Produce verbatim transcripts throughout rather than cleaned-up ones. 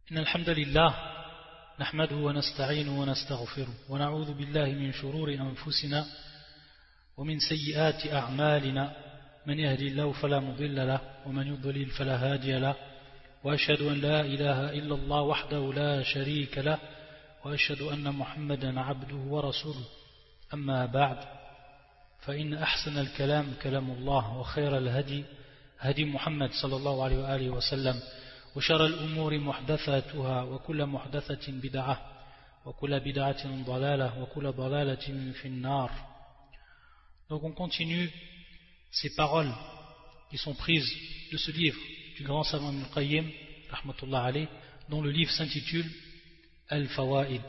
إن الحمد لله نحمده ونستعينه ونستغفره ونعوذ بالله من شرور أنفسنا ومن سيئات أعمالنا من يهدي الله فلا مضل له ومن يضلل فلا هادي له وأشهد أن لا إله إلا الله وحده لا شريك له وأشهد أن محمدا عبده ورسوله أما بعد فإن أحسن الكلام كلام الله وخير الهدي هدي محمد صلى الله عليه وآله وسلم وشر الأمور محدثاتها وكل محدثة بدعة وكل بدعة ضلالة وكل ضلالة في النار. Donc on continue ces paroles qui sont prises de ce livre du grand savant Ibn Qayyim rahmatullah alayh, dont le livre s'intitule Al-Fawaid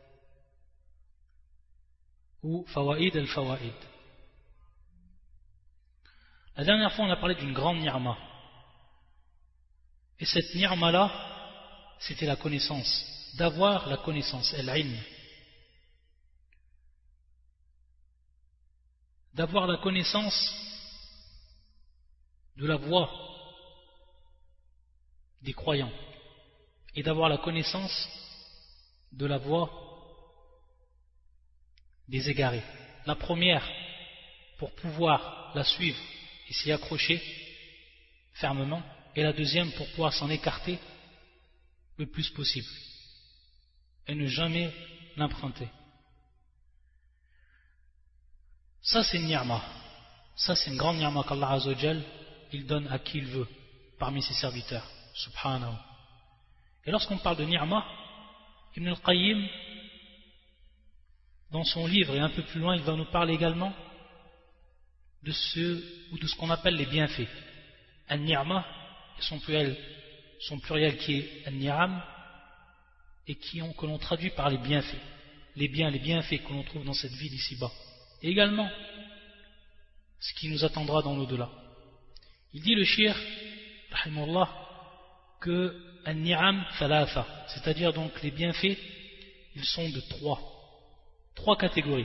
ou Fawaid al-Fawaid. La dernière fois on a parlé d'une grande ni'ma. Et cette ni'ma-là, c'était la connaissance, d'avoir la connaissance, al-ilm. D'avoir la connaissance de la voie des croyants et d'avoir la connaissance de la voie des égarés. La première, pour pouvoir la suivre et s'y accrocher fermement, et la deuxième pour pouvoir s'en écarter le plus possible et ne jamais l'emprunter. Ça c'est une ni'ma, ça c'est une grande ni'ma qu'Allah Azza wa Jal il donne à qui il veut parmi ses serviteurs, subhanahu. Et lorsqu'on parle de ni'ma, Ibn al-Qayyim dans son livre et un peu plus loin il va nous parler également de ce ou de ce qu'on appelle les bienfaits. An-ni'ma, son pluriel, son pluriel qui est an-ni'am et qui ont, que l'on traduit par les bienfaits, les biens, les bienfaits que l'on trouve dans cette vie d'ici-bas. Et également, ce qui nous attendra dans l'au-delà. Il dit le shir, rahimahullah, que an-ni'am thalatha, c'est-à-dire donc les bienfaits, ils sont de trois, trois catégories.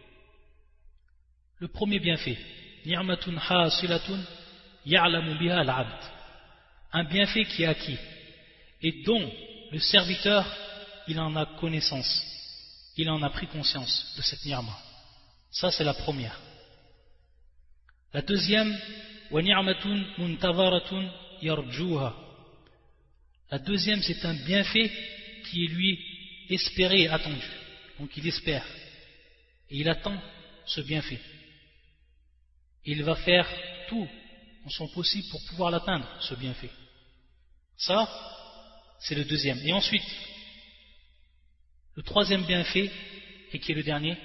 Le premier bienfait, ni'matun hasilatun ya'lamu biha al-'abd, un bienfait qui est acquis et dont le serviteur il en a connaissance, il en a pris conscience de cette ni'ma. Ça c'est la première. La deuxième, wa ni'matun muntadharatun yarjuha, la deuxième c'est un bienfait qui est lui espéré et attendu, donc il espère et il attend ce bienfait et il va faire tout en son possible pour pouvoir l'atteindre, ce bienfait. Ça, c'est le deuxième. Et ensuite, le troisième bienfait, et qui est le dernier,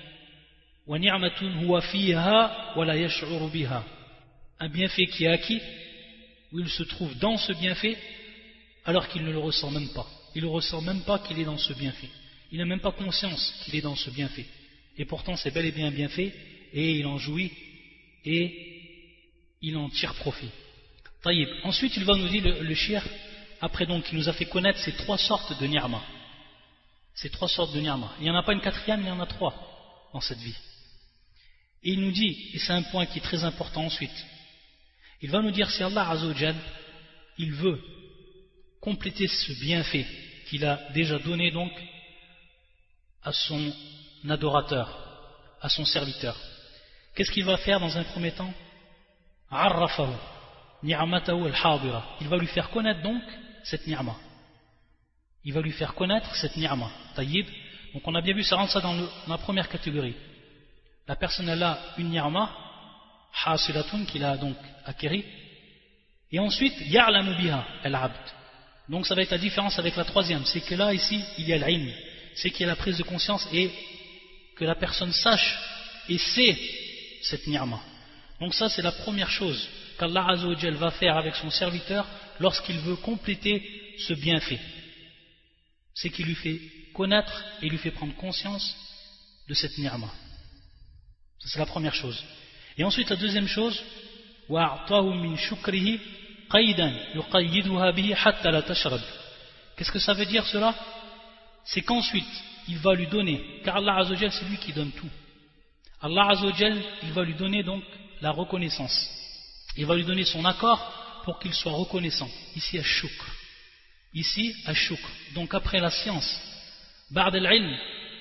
un bienfait qui est acquis, où il se trouve dans ce bienfait, alors qu'il ne le ressent même pas. Il ne ressent même pas qu'il est dans ce bienfait. Il n'a même pas conscience qu'il est dans ce bienfait. Et pourtant, c'est bel et bien un bienfait, et il en jouit, et il en tire profit. Taïb. Ensuite, il va nous dire le, le shir, après donc, il nous a fait connaître ces trois sortes de ni'ma. Ces trois sortes de ni'ma. Il n'y en a pas une quatrième, il y en a trois dans cette vie. Et il nous dit, et c'est un point qui est très important ensuite, il va nous dire si Allah Azza wa Jal, il veut compléter ce bienfait qu'il a déjà donné donc à son adorateur, à son serviteur. Qu'est-ce qu'il va faire dans un premier temps? Arrafahu ni'matahu al-hadira. Il va lui faire connaître donc cette ni'ma. Il va lui faire connaître cette ni'ma. Taïb. Donc on a bien vu, ça rentre ça dans, le, dans la première catégorie. La personne elle a une ni'ma, hasilatun, qu'il a donc acquérie. Et ensuite, ya'lamu biha al-abd. Donc ça va être la différence avec la troisième. C'est que là, ici, il y a l'ilm. C'est qu'il y a la prise de conscience et que la personne sache et sait cette ni'ma. Donc ça c'est la première chose qu'Allah Azza wa Jal va faire avec son serviteur lorsqu'il veut compléter ce bienfait. C'est qu'il lui fait connaître et lui fait prendre conscience de cette ni'ma. Ça c'est la première chose. Et ensuite la deuxième chose, wa'atahu min shukrihi qaydan yuqayyiduha bihi hatta la tashrab. Qu'est-ce que ça veut dire cela? C'est qu'ensuite il va lui donner, car Allah Azza wa Jal c'est lui qui donne tout. Allah Azza wa Jal, il va lui donner donc la reconnaissance. Il va lui donner son accord pour qu'il soit reconnaissant. Ici, à shukr. ici ash-shukr. Donc après la science, ba'd al-ilm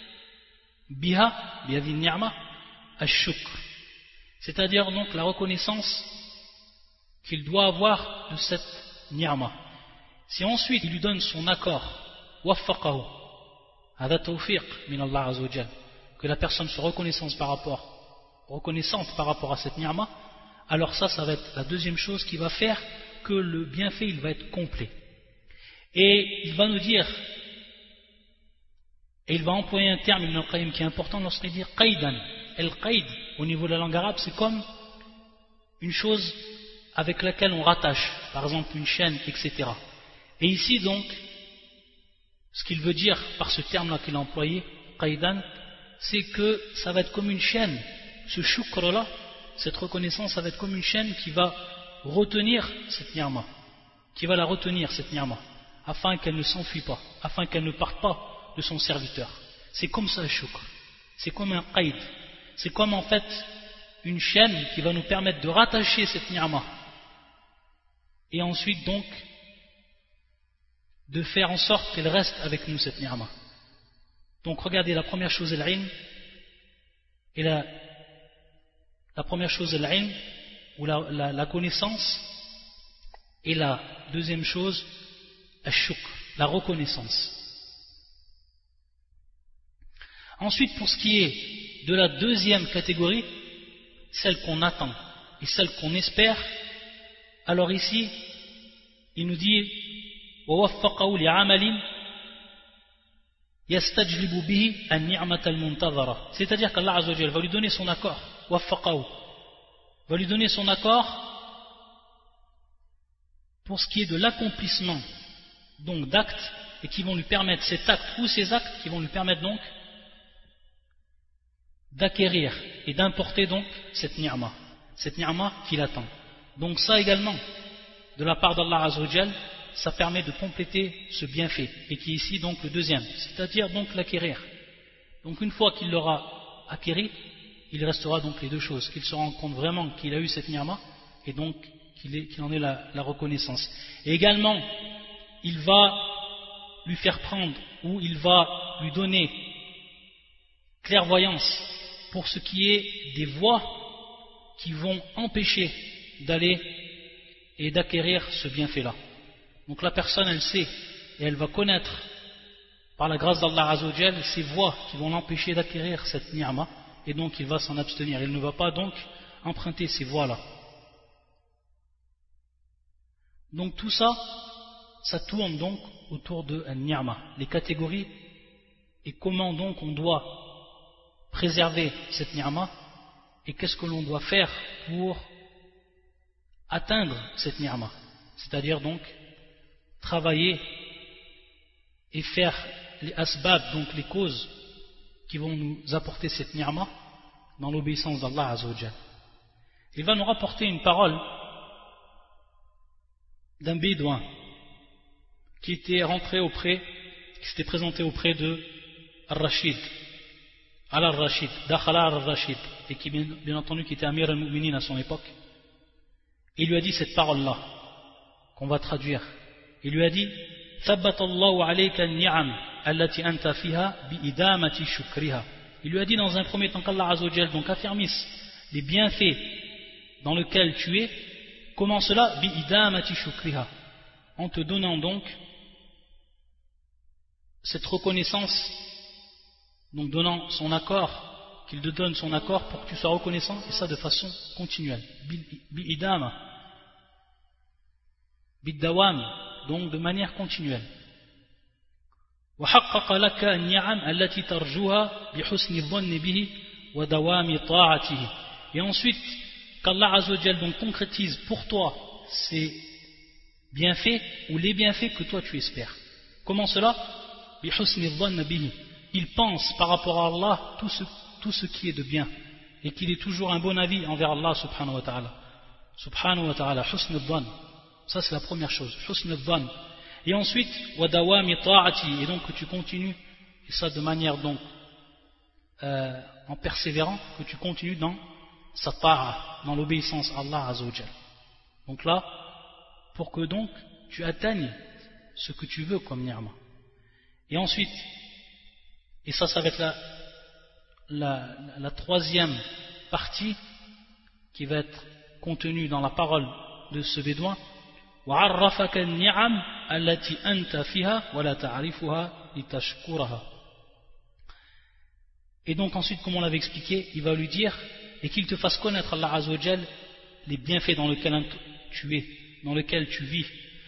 biha, bihadhi ni'ma, ash-shukr. C'est-à-dire donc la reconnaissance qu'il doit avoir de cette ni'ma. Si ensuite il lui donne son accord, waffaqahu, hada tawfiq min Allah azza wa jal, que la personne soit reconnaissante par rapport, reconnaissante par rapport à cette ni'ma, alors ça, ça va être la deuxième chose qui va faire que le bienfait, il va être complet. Et il va nous dire, et il va employer un terme, Ibn al-Qayyim, qui est important lorsqu'il dit qaydan. El-qayd, au niveau de la langue arabe, c'est comme une chose avec laquelle on rattache, par exemple une chaîne, et cetera. Et ici donc, ce qu'il veut dire par ce terme-là qu'il a employé, qaydan, c'est que ça va être comme une chaîne, ce shukr-là, cette reconnaissance, ça va être comme une chaîne qui va retenir cette ni'ma, qui va la retenir, cette ni'ma, afin qu'elle ne s'enfuit pas, afin qu'elle ne parte pas de son serviteur. C'est comme ça le shukr, c'est comme un qayd, c'est comme en fait une chaîne qui va nous permettre de rattacher cette ni'ma, et ensuite donc de faire en sorte qu'elle reste avec nous, cette ni'ma. Donc regardez, la première chose est l'ilm, et la, la première chose est l'ilm, ou la, la, la connaissance, et la deuxième chose, ash-shukr, la reconnaissance. Ensuite, pour ce qui est de la deuxième catégorie, celle qu'on attend et celle qu'on espère, alors ici, il nous dit وَوَفَّقَهُ لِعَمَلٍ يَسْتَجْلِبُ بِهِ النِّعْمَةَ الْمُنْتَظَرَةَ. C'est-à-dire qu'Allah Azza wa Jalla va lui donner son accord, وَفَّقَهُ, va lui donner son accord pour ce qui est de l'accomplissement donc d'actes, et qui vont lui permettre, cet acte ou ces actes qui vont lui permettre donc d'acquérir et d'importer donc cette ni'ma, cette ni'ma qu'il attend. Donc ça également, de la part d'Allah Azza wa Jalla, ça permet de compléter ce bienfait, et qui est ici donc le deuxième, c'est-à-dire donc l'acquérir. Donc une fois qu'il l'aura acquéri, il restera donc les deux choses, qu'il se rende compte vraiment qu'il a eu cette ni'ma, et donc qu'il est, qu'il en ait la, la reconnaissance. Et également, il va lui faire prendre, ou il va lui donner clairvoyance pour ce qui est des voies qui vont empêcher d'aller et d'acquérir ce bienfait-là. Donc la personne, elle sait, et elle va connaître, par la grâce d'Allah Azza wa Jal, ces voies qui vont l'empêcher d'acquérir cette ni'ma, et donc il va s'en abstenir. Il ne va pas donc emprunter ces voies-là. Donc tout ça, ça tourne donc autour de ni'ma, les catégories, et comment donc on doit préserver cette ni'ma, et qu'est-ce que l'on doit faire pour atteindre cette ni'ma, c'est-à-dire donc travailler et faire les asbab, donc les causes qui vont nous apporter cette ni'ma dans l'obéissance d'Allah Azza wa Jal. Il va nous rapporter une parole d'un bédouin qui était rentré auprès, qui s'était présenté auprès de Al-Rashid, Al-Rashid, Dakhala Al-Rashid, et qui bien, bien entendu qui était Amir al-Mu'minin à son époque. Il lui a dit cette parole-là, qu'on va traduire. Il lui a dit ثبت الله عليك النعم التي أنت فيها بإدامة شكرها. Il lui a dit dans un premier temps qu'Allah Azza wa Jal donc affermisse les bienfaits dans lesquels tu es. Comment cela? بإدامة شكرها, en te donnant donc cette reconnaissance, donc donnant son accord, qu'il te donne son accord pour que tu sois reconnaissant, et ça de façon continuelle. بإدامة, بالدوام, donc de manière continuelle. وحقق لك النعم التي ترجوها بحسن الظن به ودوام طاعته. Et ensuite qu'Allah Azza wa Jal donc concrétise pour toi ces bienfaits ou les bienfaits que toi tu espères. Comment cela? بحسن الظن به. Il pense par rapport à Allah tout ce, tout ce qui est de bien, et qu'il ait toujours un bon avis envers Allah subhanahu wa ta'ala. Subhanahu wa ta'ala, husn al-dhann. Ça c'est la première chose, husn al-dhann. Et ensuite, wadawami ta'ati, et donc que tu continues, et ça de manière donc euh, en persévérant, que tu continues dans sa ta'a, dans l'obéissance à Allah Azza wa Jal. Donc là, pour que donc tu atteignes ce que tu veux comme ni'ma. Et ensuite, et ça, ça va être la, la, la troisième partie qui va être contenue dans la parole de ce bédouin. وَعَرَّفَكَ النِّعَمْ الَّتِي أَنْتَ فِيهَا وَلَا تَعْرِفُهَا لِتَشْكُرَهَا. Et donc ensuite, comme on l'avait expliqué, il va lui dire, et qu'il te fasse connaître Allah Azza wa Jal, les bienfaits dans lesquels tu es, dans lesquels tu vis,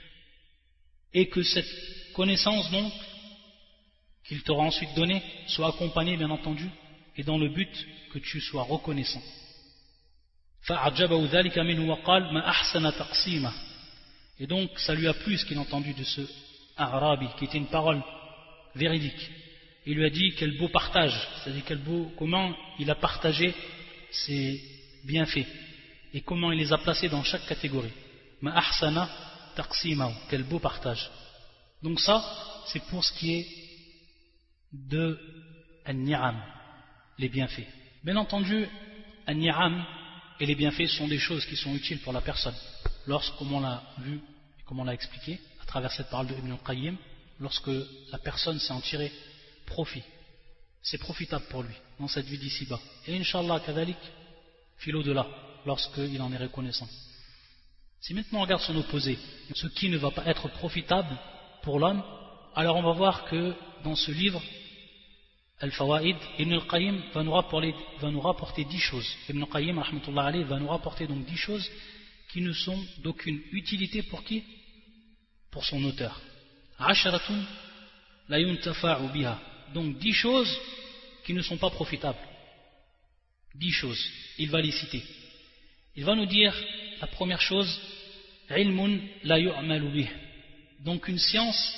et que cette connaissance donc qu'il t'aura ensuite donnée soit accompagnée bien entendu et dans le but que tu sois reconnaissant. فَأَعْجَبَهُ ذَلِكَ مِنْهُ وَقَالَ مَا أَحْسَنَ تَقْسِيمَهُ. Et donc ça lui a plu ce qu'il a entendu de ce Arabi qui était une parole véridique. Il lui a dit quel beau partage, c'est-à-dire quel beau, comment il a partagé ses bienfaits et comment il les a placés dans chaque catégorie. Ma ahsana taqsimahu, quel beau partage. Donc ça, c'est pour ce qui est de an-ni'am, les bienfaits. Bien entendu, an-ni'am et les bienfaits sont des choses qui sont utiles pour la personne. Lorsque, comme on l'a vu et comme on l'a expliqué à travers cette parole de Ibn al-Qayyim, lorsque la personne s'est en tirée profit, c'est profitable pour lui dans cette vie d'ici-bas. Et Inch'Allah, kadalik, fil au-delà, lorsqu'il en est reconnaissant. Si maintenant on regarde son opposé, ce qui ne va pas être profitable pour l'homme, alors on va voir que dans ce livre, Al-Fawaid, Ibn al-Qayyim va nous rapporter, va nous rapporter dix choses. Ibn al-Qayyim, rahmatullah alayhi, va nous rapporter donc dix choses qui ne sont d'aucune utilité pour qui? Pour son auteur. Asharatun la yuntafa'u biha. Donc dix choses qui ne sont pas profitables. Dix choses. Il va les citer. Il va nous dire la première chose, ilmun la yu'malu bih. Donc une science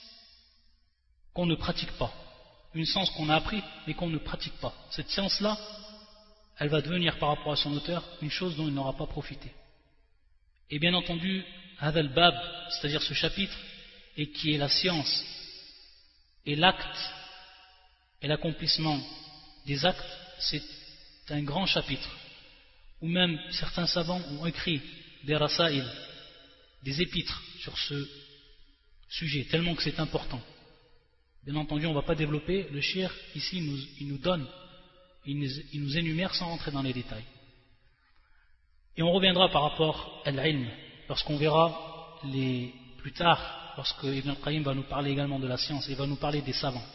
qu'on ne pratique pas. Une science qu'on a appris mais qu'on ne pratique pas. Cette science-là, elle va devenir par rapport à son auteur une chose dont il n'aura pas profité. Et bien entendu, hadal bab, c'est-à-dire ce chapitre, et qui est la science et l'acte et l'accomplissement des actes, c'est un grand chapitre où même certains savants ont écrit des rasaïl, des épîtres sur ce sujet, tellement que c'est important. Bien entendu, on ne va pas développer, le shir ici il nous, il nous donne, il nous, il nous énumère sans rentrer dans les détails. Et on reviendra par rapport à l'ilm, lorsqu'on verra les, plus tard, lorsque Ibn al-Qayyim va nous parler également de la science, il va nous parler des savants.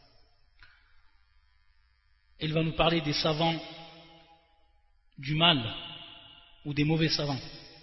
Il va nous parler des savants du mal ou des mauvais savants.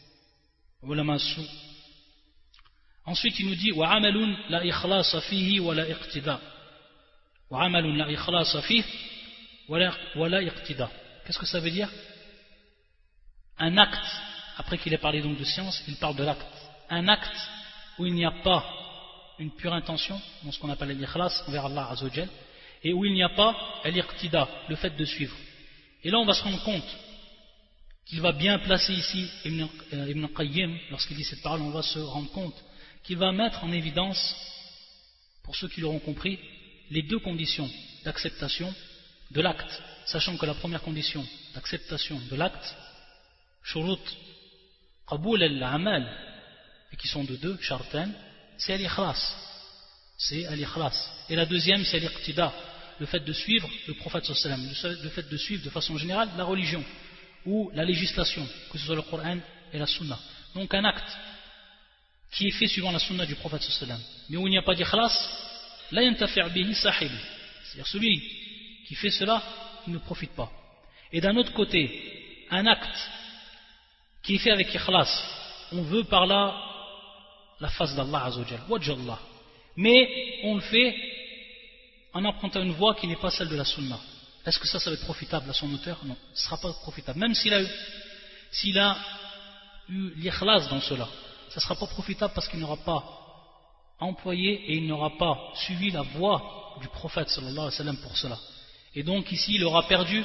Ensuite, il nous dit وَعَمَلٌ لَا إِخْلَاصَ فِيهِ وَلَا إِقْتِدَاء وَعَمَلٌ لَا إِخْلَاصَ فِيهِ وَلَا إِقْتِدَاء. Qu'est-ce que ça veut dire? Un acte, après qu'il ait parlé donc de science, il parle de l'acte. Un acte où il n'y a pas une pure intention, dans ce qu'on appelle l'ikhlas envers Allah Azza wa Jal, et où il n'y a pas l'iqtida, le fait de suivre. Et là on va se rendre compte qu'il va bien placer ici Ibn, euh, Ibn Qayyim, lorsqu'il dit cette parole, on va se rendre compte qu'il va mettre en évidence, pour ceux qui l'auront compris, les deux conditions d'acceptation de l'acte, sachant que la première condition d'acceptation de l'acte, shurut qaboul al-amal, et qui sont de deux, shartan, c'est al-ikhlas, c'est al-ikhlas. Et la deuxième, c'est al-iqtida, le fait de suivre le prophète sallallahu alayhi wa sallam, le fait de suivre de façon générale la religion ou la législation, que ce soit le Coran et la Sunna. Donc un acte qui est fait suivant la Sunna du prophète sallallahu alayhi wa sallam, mais où il n'y a pas d'ikhlas, la yantafi' bihi sahib, c'est-à-dire celui qui fait cela, il ne profite pas. Et d'un autre côté, un acte qui est fait avec ikhlas, on veut par là la face d'Allah Azza wa Jal, wajh Allah, mais on le fait en empruntant une voie qui n'est pas celle de la Sunna. Est-ce que ça, ça va être profitable à son auteur? Non, ce ne sera pas profitable. Même s'il a eu, s'il a eu l'ikhlas dans cela, ça ne sera pas profitable parce qu'il n'aura pas employé et il n'aura pas suivi la voie du prophète sallallahu alayhi wa sallam pour cela. Et donc ici, il aura perdu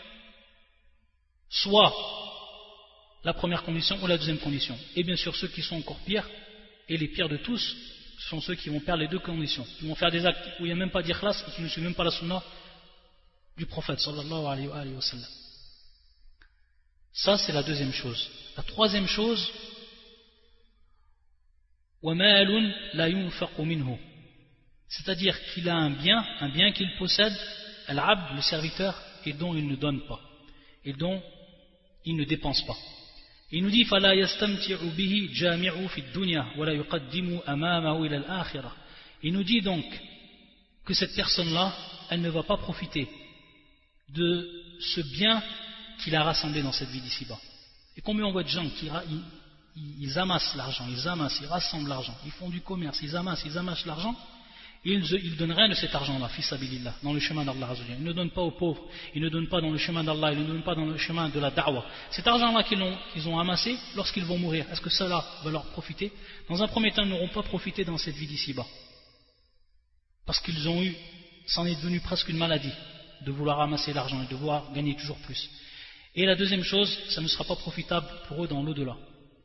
soit la première condition ou la deuxième condition. Et bien sûr, ceux qui sont encore pires, et les pires de tous, ce sont ceux qui vont perdre les deux conditions. Ils vont faire des actes où il n'y a même pas d'ikhlas et qui ne suivent même pas la sunna du prophète sallallahu alayhi wa sallam. Ça, c'est la deuxième chose. La troisième chose, وَمَالٌ لَا يُنْفَقُ مِنْهُ. C'est-à-dire qu'il a un bien, un bien qu'il possède, al-abd, le serviteur, et dont il ne donne pas, et dont il ne dépense pas. Il nous dit فَلَا يَسْتَمْتِعُ بِهِ جَامِعُ فِي الدُّنْيَا وَلَا يُقَدِّمُ أَمَامَهُ إِلَى الْآخِرَةِ. Il nous dit donc que cette personne-là, elle ne va pas profiter de ce bien qu'il a rassemblé dans cette vie d'ici-bas. Et combien on voit de gens qui ils, ils amassent l'argent, ils amassent, ils rassemblent l'argent, ils font du commerce, ils amassent, ils amassent l'argent, et ils ne donnent rien de cet argent-là, fils sabilillah, dans le chemin d'Allah Azza wa Jalla. Ils ne donnent pas aux pauvres, ils ne donnent pas dans le chemin d'Allah, ils ne donnent pas dans le chemin de la da'wah. Cet argent-là qu'ils ont, qu'ils ont amassé, lorsqu'ils vont mourir, est-ce que cela va leur profiter? Dans un premier temps, ils n'auront pas profité dans cette vie d'ici-bas. Parce qu'ils ont eu, c'en est devenu presque une maladie, de vouloir amasser l'argent et de vouloir gagner toujours plus. Et la deuxième chose, ça ne sera pas profitable pour eux dans l'au-delà.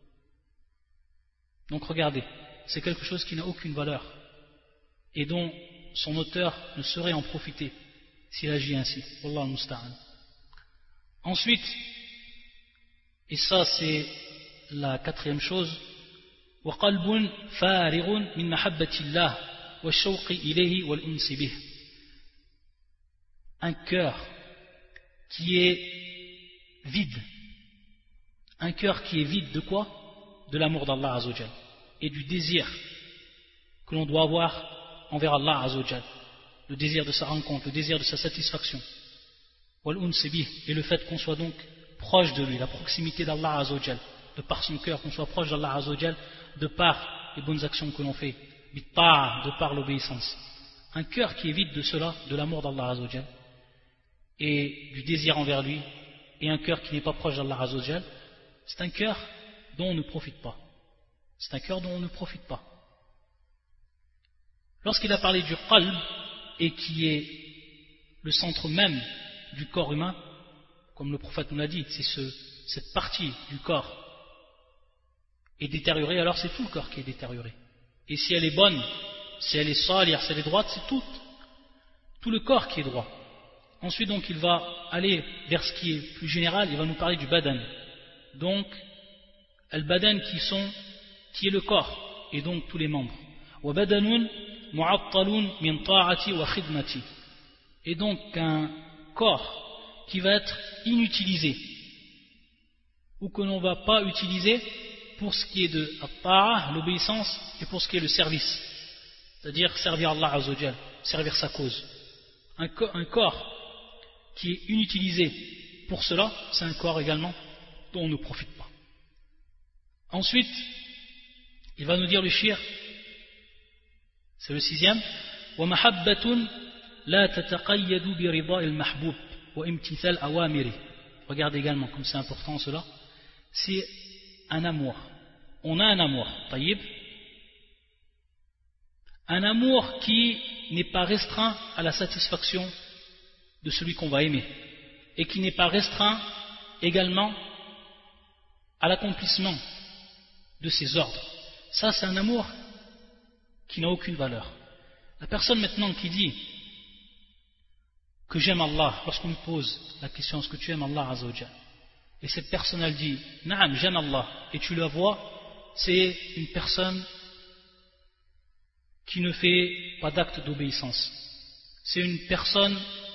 Donc regardez, c'est quelque chose qui n'a aucune valeur et dont son auteur ne saurait en profiter s'il agit ainsi. Wallah al-musta'an. Ensuite, et ça c'est la quatrième chose, وَقَلْبٌ فَارِغٌ مِنْ مَحَبَّةِ اللَّهِ وَالشَّوْقِ إِلَيْهِ وَالْأُنْسِ بِهِ. Un cœur qui est vide. Un cœur qui est vide de quoi? De l'amour d'Allah Azza wa Jal et du désir que l'on doit avoir envers Allah Azza wa Jal, le désir de sa rencontre, le désir de sa satisfaction, et le fait qu'on soit donc proche de lui, la proximité d'Allah Azza wa Jal, de par son cœur, qu'on soit proche d'Allah Azza wa Jal, de par les bonnes actions que l'on fait, de par l'obéissance. Un cœur qui est vide de cela, de l'amour d'Allah Azza wa Jal et du désir envers lui, et un cœur qui n'est pas proche d'Allah Azza wa Jal, c'est un cœur dont on ne profite pas. C'est un cœur dont on ne profite pas. Lorsqu'il a parlé du qalb, et qui est le centre même du corps humain, comme le prophète nous l'a dit, c'est ce, cette partie du corps est détériorée, alors c'est tout le corps qui est détérioré. Et si elle est bonne, si elle est salih, si elle est droite, c'est tout, tout le corps qui est droit. Ensuite donc il va aller vers ce qui est plus général, il va nous parler du badan. Donc, al-badan qui, sont, qui est le corps, et donc tous les membres. Et donc un corps qui va être inutilisé, ou que l'on ne va pas utiliser pour ce qui est de at-ta'a, l'obéissance, et pour ce qui est le service. C'est-à-dire servir Allah Azza wa Jal, servir sa cause. Un, co- un corps qui est inutilisé pour cela, c'est un corps également dont on ne profite pas. Ensuite, il va nous dire le shir, c'est le sixième, وَمَحَبَّةٌ لَا تَتَقَيَّدُ بِرِضَاءِ الْمَحْبُوبِ وَإِمْتِثَالِ أَوَامِرِ. Regardez également, comme c'est important cela, c'est un amour. On a un amour, taïb, un amour qui n'est pas restreint à la satisfaction de celui qu'on va aimer, et qui n'est pas restreint également à l'accomplissement de ses ordres. Ça, c'est un amour qui n'a aucune valeur. La personne maintenant qui dit que j'aime Allah, lorsqu'on lui pose la question, est-ce que tu aimes Allah Azza wa Jal, et cette personne elle dit Naam, j'aime Allah, et tu la vois, c'est une personne qui ne fait pas d'acte d'obéissance. C'est une personne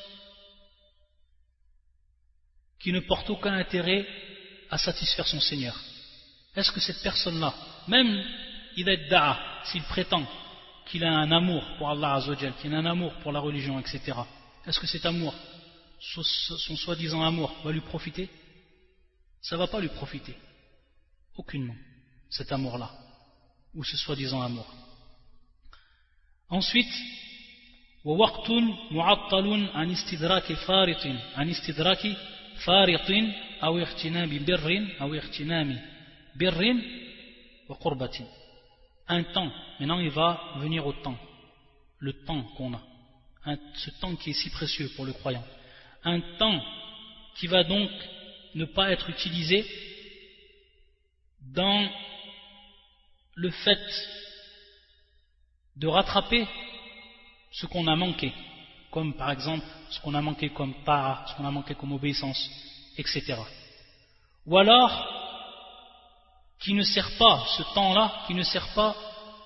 qui ne porte aucun intérêt à satisfaire son Seigneur. Est-ce que cette personne-là, même il est da'a, s'il prétend qu'il a un amour pour Allah Azza wa Jal, qu'il a un amour pour la religion, et cetera, est-ce que cet amour, son soi-disant amour, va lui profiter? Ça ne va pas lui profiter. Aucunement, cet amour-là, ou ce soi-disant amour. Ensuite, وَوَقْتٌ مُعَطَّلٌ عَنْ اسْتِدْرَاكِ فَارِطٍ عَنْ اسْتِدْرَاكِ فَارِطٍ أَوْ اغْتِنَامِ بِرٍّ أَوْ اغْتِنَامِ بِرٍّ وَقُرْبَةٍ. Un temps, maintenant il va venir au temps, le temps qu'on a, un, ce temps qui est si précieux pour le croyant, un temps qui va donc ne pas être utilisé dans le fait de rattraper ce qu'on a manqué, comme par exemple ce qu'on a manqué comme ta'a, ce qu'on a manqué comme obéissance, et cetera. Ou alors qui ne sert pas, ce temps-là, qui ne sert pas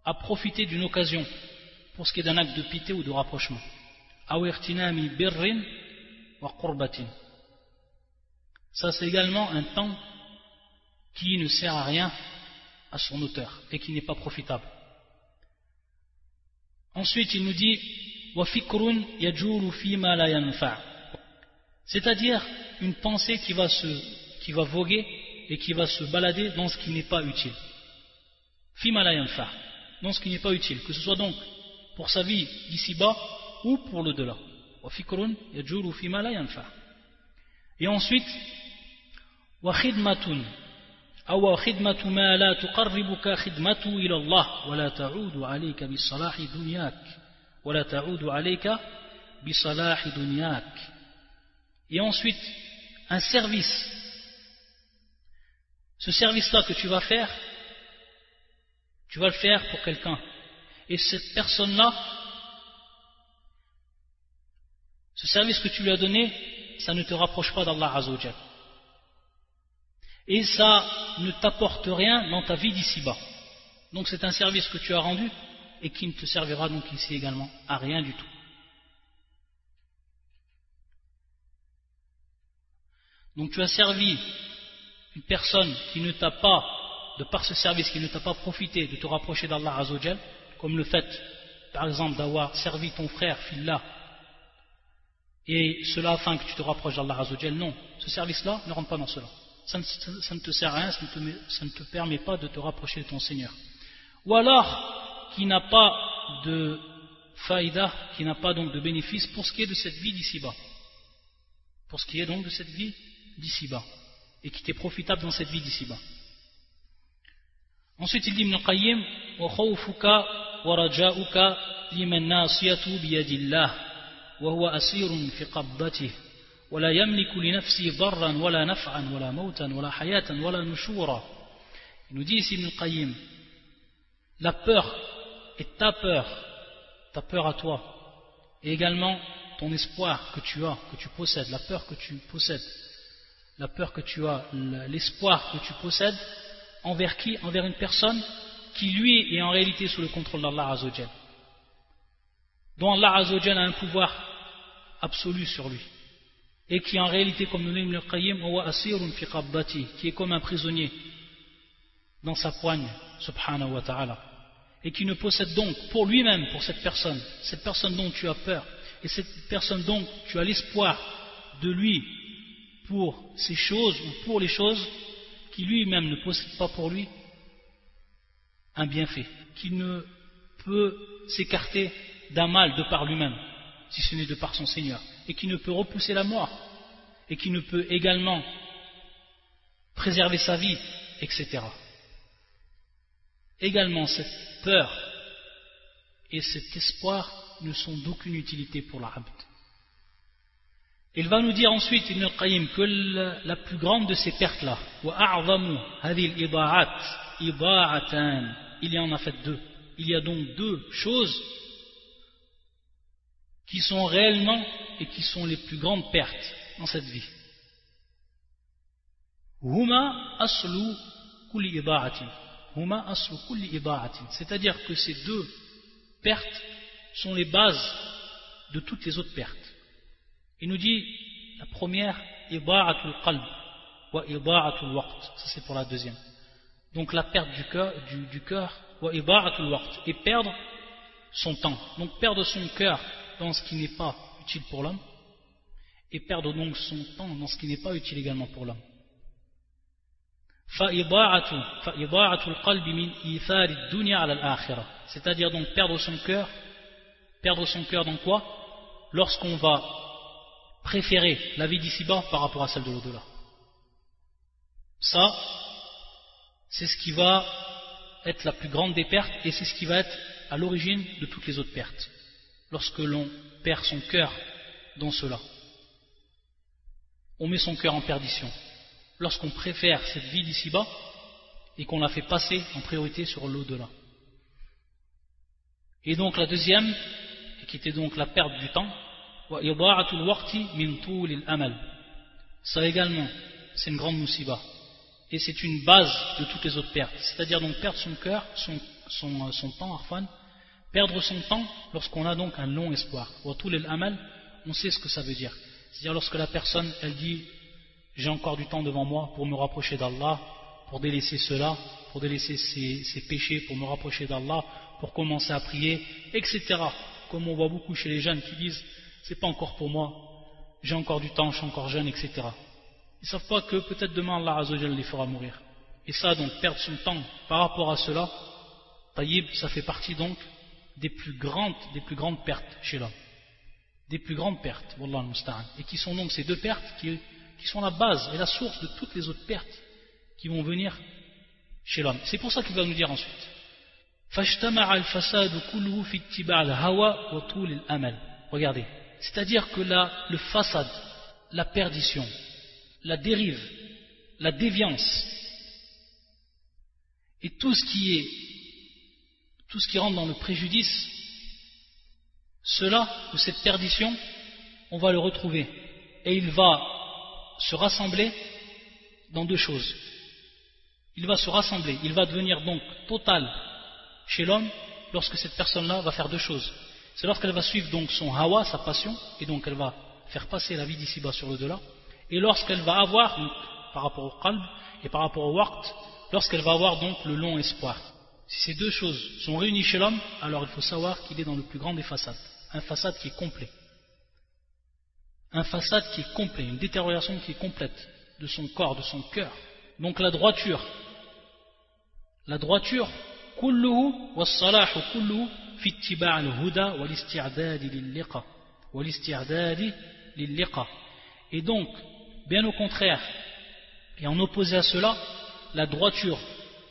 à profiter d'une occasion pour ce qui est d'un acte de piété ou de rapprochement. Ça c'est également un temps qui ne sert à rien à son auteur et qui n'est pas profitable. Ensuite il nous dit c'est-à-dire une pensée qui va, se, qui va voguer et qui va se balader dans ce qui n'est pas utile. Fima la yanfa, dans ce qui n'est pas utile, que ce soit donc pour sa vie d'ici-bas ou pour l'au-delà. Et ensuite, وَخِدْمَةٌ أو خدمة ما لا تقربك خدمته إلى الله ولا تعود عليك بصلاح دنياك ولا تعود عليك بصلاح دنياك. Et ensuite, un service. Ce service-là que tu vas faire, tu vas le faire pour quelqu'un. Et cette personne-là, ce service que tu lui as donné, ça ne te rapproche pas d'Allah Azza wa Jal. Et ça ne t'apporte rien dans ta vie d'ici-bas. Donc c'est un service que tu as rendu et qui ne te servira donc ici également à rien du tout. Donc tu as servi une personne qui ne t'a pas, de par ce service, qui ne t'a pas profité de te rapprocher d'Allah Azza wa Jal, comme le fait, par exemple, d'avoir servi ton frère, fillah, et cela afin que tu te rapproches d'Allah Azza wa Jal. Non, ce service-là ne rentre pas dans cela. Ça ne, ça ne te sert à rien, ça ne, te, ça ne te permet pas de te rapprocher de ton Seigneur. Ou alors, qui n'a pas de faïda, qui n'a pas donc de bénéfice pour ce qui est de cette vie d'ici-bas. Pour ce qui est donc de cette vie d'ici-bas. Et qui t'est profitable dans cette vie d'ici-bas. Ensuite, il dit Ibn Qayyim, وَخَوْفُكَ وَرَجَاؤُكَ لِمَنْ نَاصِيَةُ بِيَدِ اللَّهِ وَهُوَ أَسِيرٌ فِي قَبْضَتِهِ ولا يملك لنفسه ضرا ولا نفعا ولا موتا ولا حياة ولا نشورا. Il nous dit ici Ibn Qayyim, la peur est ta peur, ta peur à toi, et également ton espoir que tu as, que tu possèdes, la peur que tu possèdes, la peur que tu as, l'espoir que tu possèdes, envers qui? Envers une personne qui lui est en réalité sous le contrôle d'Allah Azza wa Jal, dont Allah Azza wa Jal a un pouvoir absolu sur lui. Et qui en réalité, comme nous l'avons dit, Ibn Qayyim, qui est comme un prisonnier dans sa poigne, subhanahu wa ta'ala, et qui ne possède donc pour lui-même, pour cette personne, cette personne dont tu as peur, et cette personne dont tu as l'espoir de lui pour ces choses ou pour les choses, qui lui-même ne possède pas pour lui un bienfait, qui ne peut s'écarter d'un mal de par lui-même, si ce n'est de par son Seigneur, et qui ne peut repousser la mort, et qui ne peut également préserver sa vie, et cetera. Également, cette peur et cet espoir ne sont d'aucune utilité pour l'abd. Il va nous dire ensuite, Ibn Qayyim, que la, la plus grande de ces pertes-là, il y en a fait deux. Il y a donc deux choses qui sont réellement et qui sont les plus grandes pertes dans cette vie. Huma aslu kulli ida'atin. Huma aslu kulli ida'atin. C'est-à-dire que ces deux pertes sont les bases de toutes les autres pertes. Il nous dit la première, ida'atul qalb wa ida'atul waqt. Ça c'est pour la deuxième. Donc la perte du cœur, du, du cœur, wa ida'atul waqt, et perdre son temps. Donc perdre son cœur dans ce qui n'est pas utile pour l'homme, et perdre donc son temps dans ce qui n'est pas utile également pour l'homme. C'est-à-dire donc perdre son cœur, perdre son cœur dans quoi? Lorsqu'on va préférer la vie d'ici-bas par rapport à celle de l'au-delà. Ça, c'est ce qui va être la plus grande des pertes, et c'est ce qui va être à l'origine de toutes les autres pertes. Lorsque l'on perd son cœur dans cela, on met son cœur en perdition. Lorsqu'on préfère cette vie d'ici-bas et qu'on la fait passer en priorité sur l'au-delà. Et donc la deuxième, qui était donc la perte du temps, ça également, c'est une grande moussiba. Et c'est une base de toutes les autres pertes. C'est-à-dire donc perdre son cœur, son, son, son temps, Arfan, perdre son temps lorsqu'on a donc un long espoir. Wa tul al-amal, on sait ce que ça veut dire. C'est-à-dire lorsque la personne, elle dit j'ai encore du temps devant moi pour me rapprocher d'Allah, pour délaisser cela, pour délaisser ses, ses péchés, pour me rapprocher d'Allah, pour commencer à prier, et cetera. Comme on voit beaucoup chez les jeunes qui disent c'est pas encore pour moi, j'ai encore du temps, je suis encore jeune, et cetera. Ils ne savent pas que peut-être demain Allah Azza wa Jalla les fera mourir. Et ça, donc, perdre son temps par rapport à cela, taïb, ça fait partie donc des plus grandes, des plus grandes pertes chez l'homme. Des plus grandes pertes, Wallah al-Musta'an. Et qui sont donc ces deux pertes qui, qui sont la base et la source de toutes les autres pertes qui vont venir chez l'homme. C'est pour ça qu'il va nous dire ensuite. Regardez. C'est-à-dire que la, le fasad, la perdition, la dérive, la déviance, et tout ce qui est, tout ce qui rentre dans le préjudice, cela, ou cette perdition, on va le retrouver. Et il va se rassembler dans deux choses. Il va se rassembler, il va devenir donc total chez l'homme lorsque cette personne-là va faire deux choses. C'est lorsqu'elle va suivre donc son hawa, sa passion, et donc elle va faire passer la vie d'ici-bas sur le delà, et lorsqu'elle va avoir, donc, par rapport au qalb et par rapport au waqt, lorsqu'elle va avoir donc le long espoir. Si ces deux choses sont réunies chez l'homme, alors il faut savoir qu'il est dans le plus grand des façades, un façade qui est complet. Un façade qui est complet, une détérioration qui est complète de son corps, de son cœur. Donc la droiture, la droiture, kulluhu was-salahu kulluhu fi ittiba' al-huda wal-isti'dad lil-liqa wal-isti'dad lil-liqa. Et donc, bien au contraire, et en opposé à cela, la droiture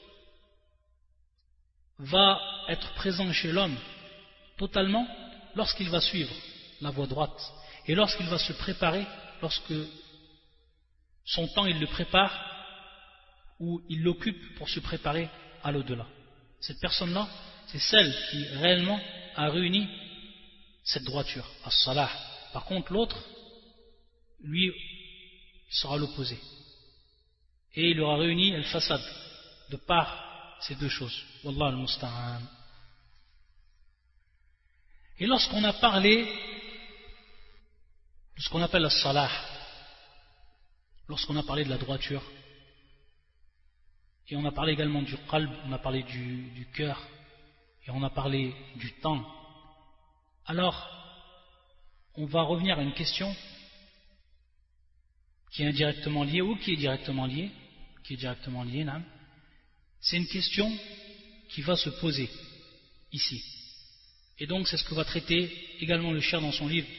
va être présente chez l'homme totalement lorsqu'il va suivre la voie droite et lorsqu'il va se préparer, lorsque son temps il le prépare ou il l'occupe pour se préparer à l'au-delà. Cette personne-là, c'est celle qui réellement a réuni cette droiture, as-salah. Par contre, l'autre, lui, il sera l'opposé. Et il aura réuni al-fasad de par ces deux choses. Wallah al-musta'an. Et lorsqu'on a parlé de ce qu'on appelle as-salah, lorsqu'on a parlé de la droiture, et on a parlé également du qalb, on a parlé du, du cœur, et on a parlé du temps, alors on va revenir à une question qui est indirectement liée ou qui est directement liée, qui est directement liée, non ? C'est une question qui va se poser ici. Et donc c'est ce que va traiter également le Cheikh dans son livre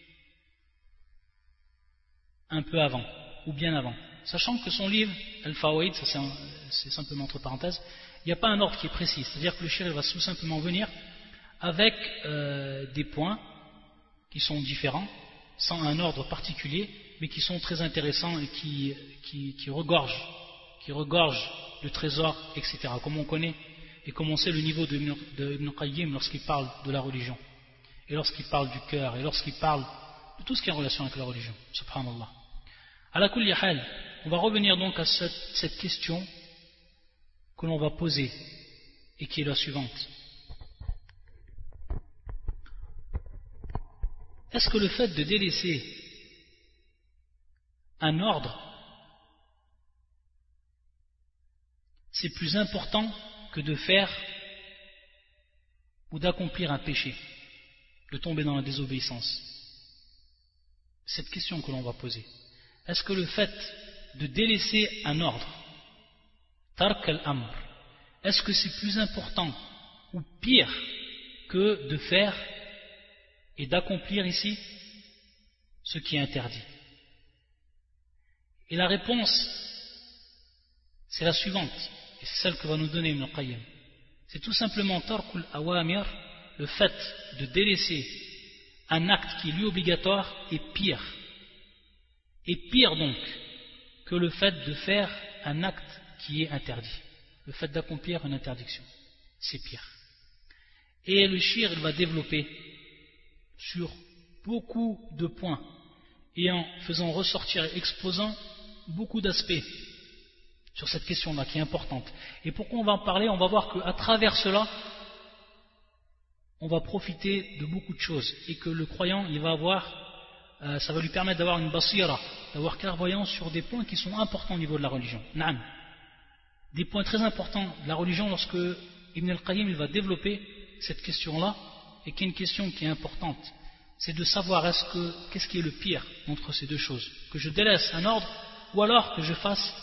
un peu avant, ou bien avant. Sachant que son livre, Al-Fawaid, ça c'est, un, c'est simplement entre parenthèses, il n'y a pas un ordre qui est précis, c'est-à-dire que le Cheikh va tout simplement venir avec euh, des points qui sont différents, sans un ordre particulier, mais qui sont très intéressants et qui, qui, qui regorgent, qui regorgent de trésors, et cetera. Comme on connaît et comme on sait le niveau de Ibn Qayyim lorsqu'il parle de la religion, et lorsqu'il parle du cœur, et lorsqu'il parle de tout ce qui est en relation avec la religion. Subhanallah. Ala kulli hal, on va revenir donc à cette, cette question que l'on va poser et qui est la suivante. Est-ce que le fait de délaisser un ordre, c'est plus important que de faire ou d'accomplir un péché, de tomber dans la désobéissance? Cette question que l'on va poser. Est-ce que le fait de délaisser un ordre, tark al-amr, est-ce que c'est plus important ou pire que de faire et d'accomplir ici ce qui est interdit? Et la réponse, c'est la suivante, et c'est celle que va nous donner Ibn Qayyim. C'est tout simplement tarkul awamir, le fait de délaisser un acte qui est lui obligatoire est pire. Et pire donc que le fait de faire un acte qui est interdit. Le fait d'accomplir une interdiction, c'est pire. Et le shir, il va développer sur beaucoup de points et en faisant ressortir et exposant beaucoup d'aspects sur cette question-là qui est importante. Et pourquoi on va en parler? On va voir qu'à travers cela, on va profiter de beaucoup de choses et que le croyant, il va avoir, euh, ça va lui permettre d'avoir une basira, d'avoir clairvoyance sur des points qui sont importants au niveau de la religion. Naam. Des points très importants de la religion lorsque Ibn al-Qayyim il va développer cette question-là, et qui est une question qui est importante, c'est de savoir est-ce que, qu'est-ce qui est le pire entre ces deux choses, que je délaisse un ordre ou alors que je fasse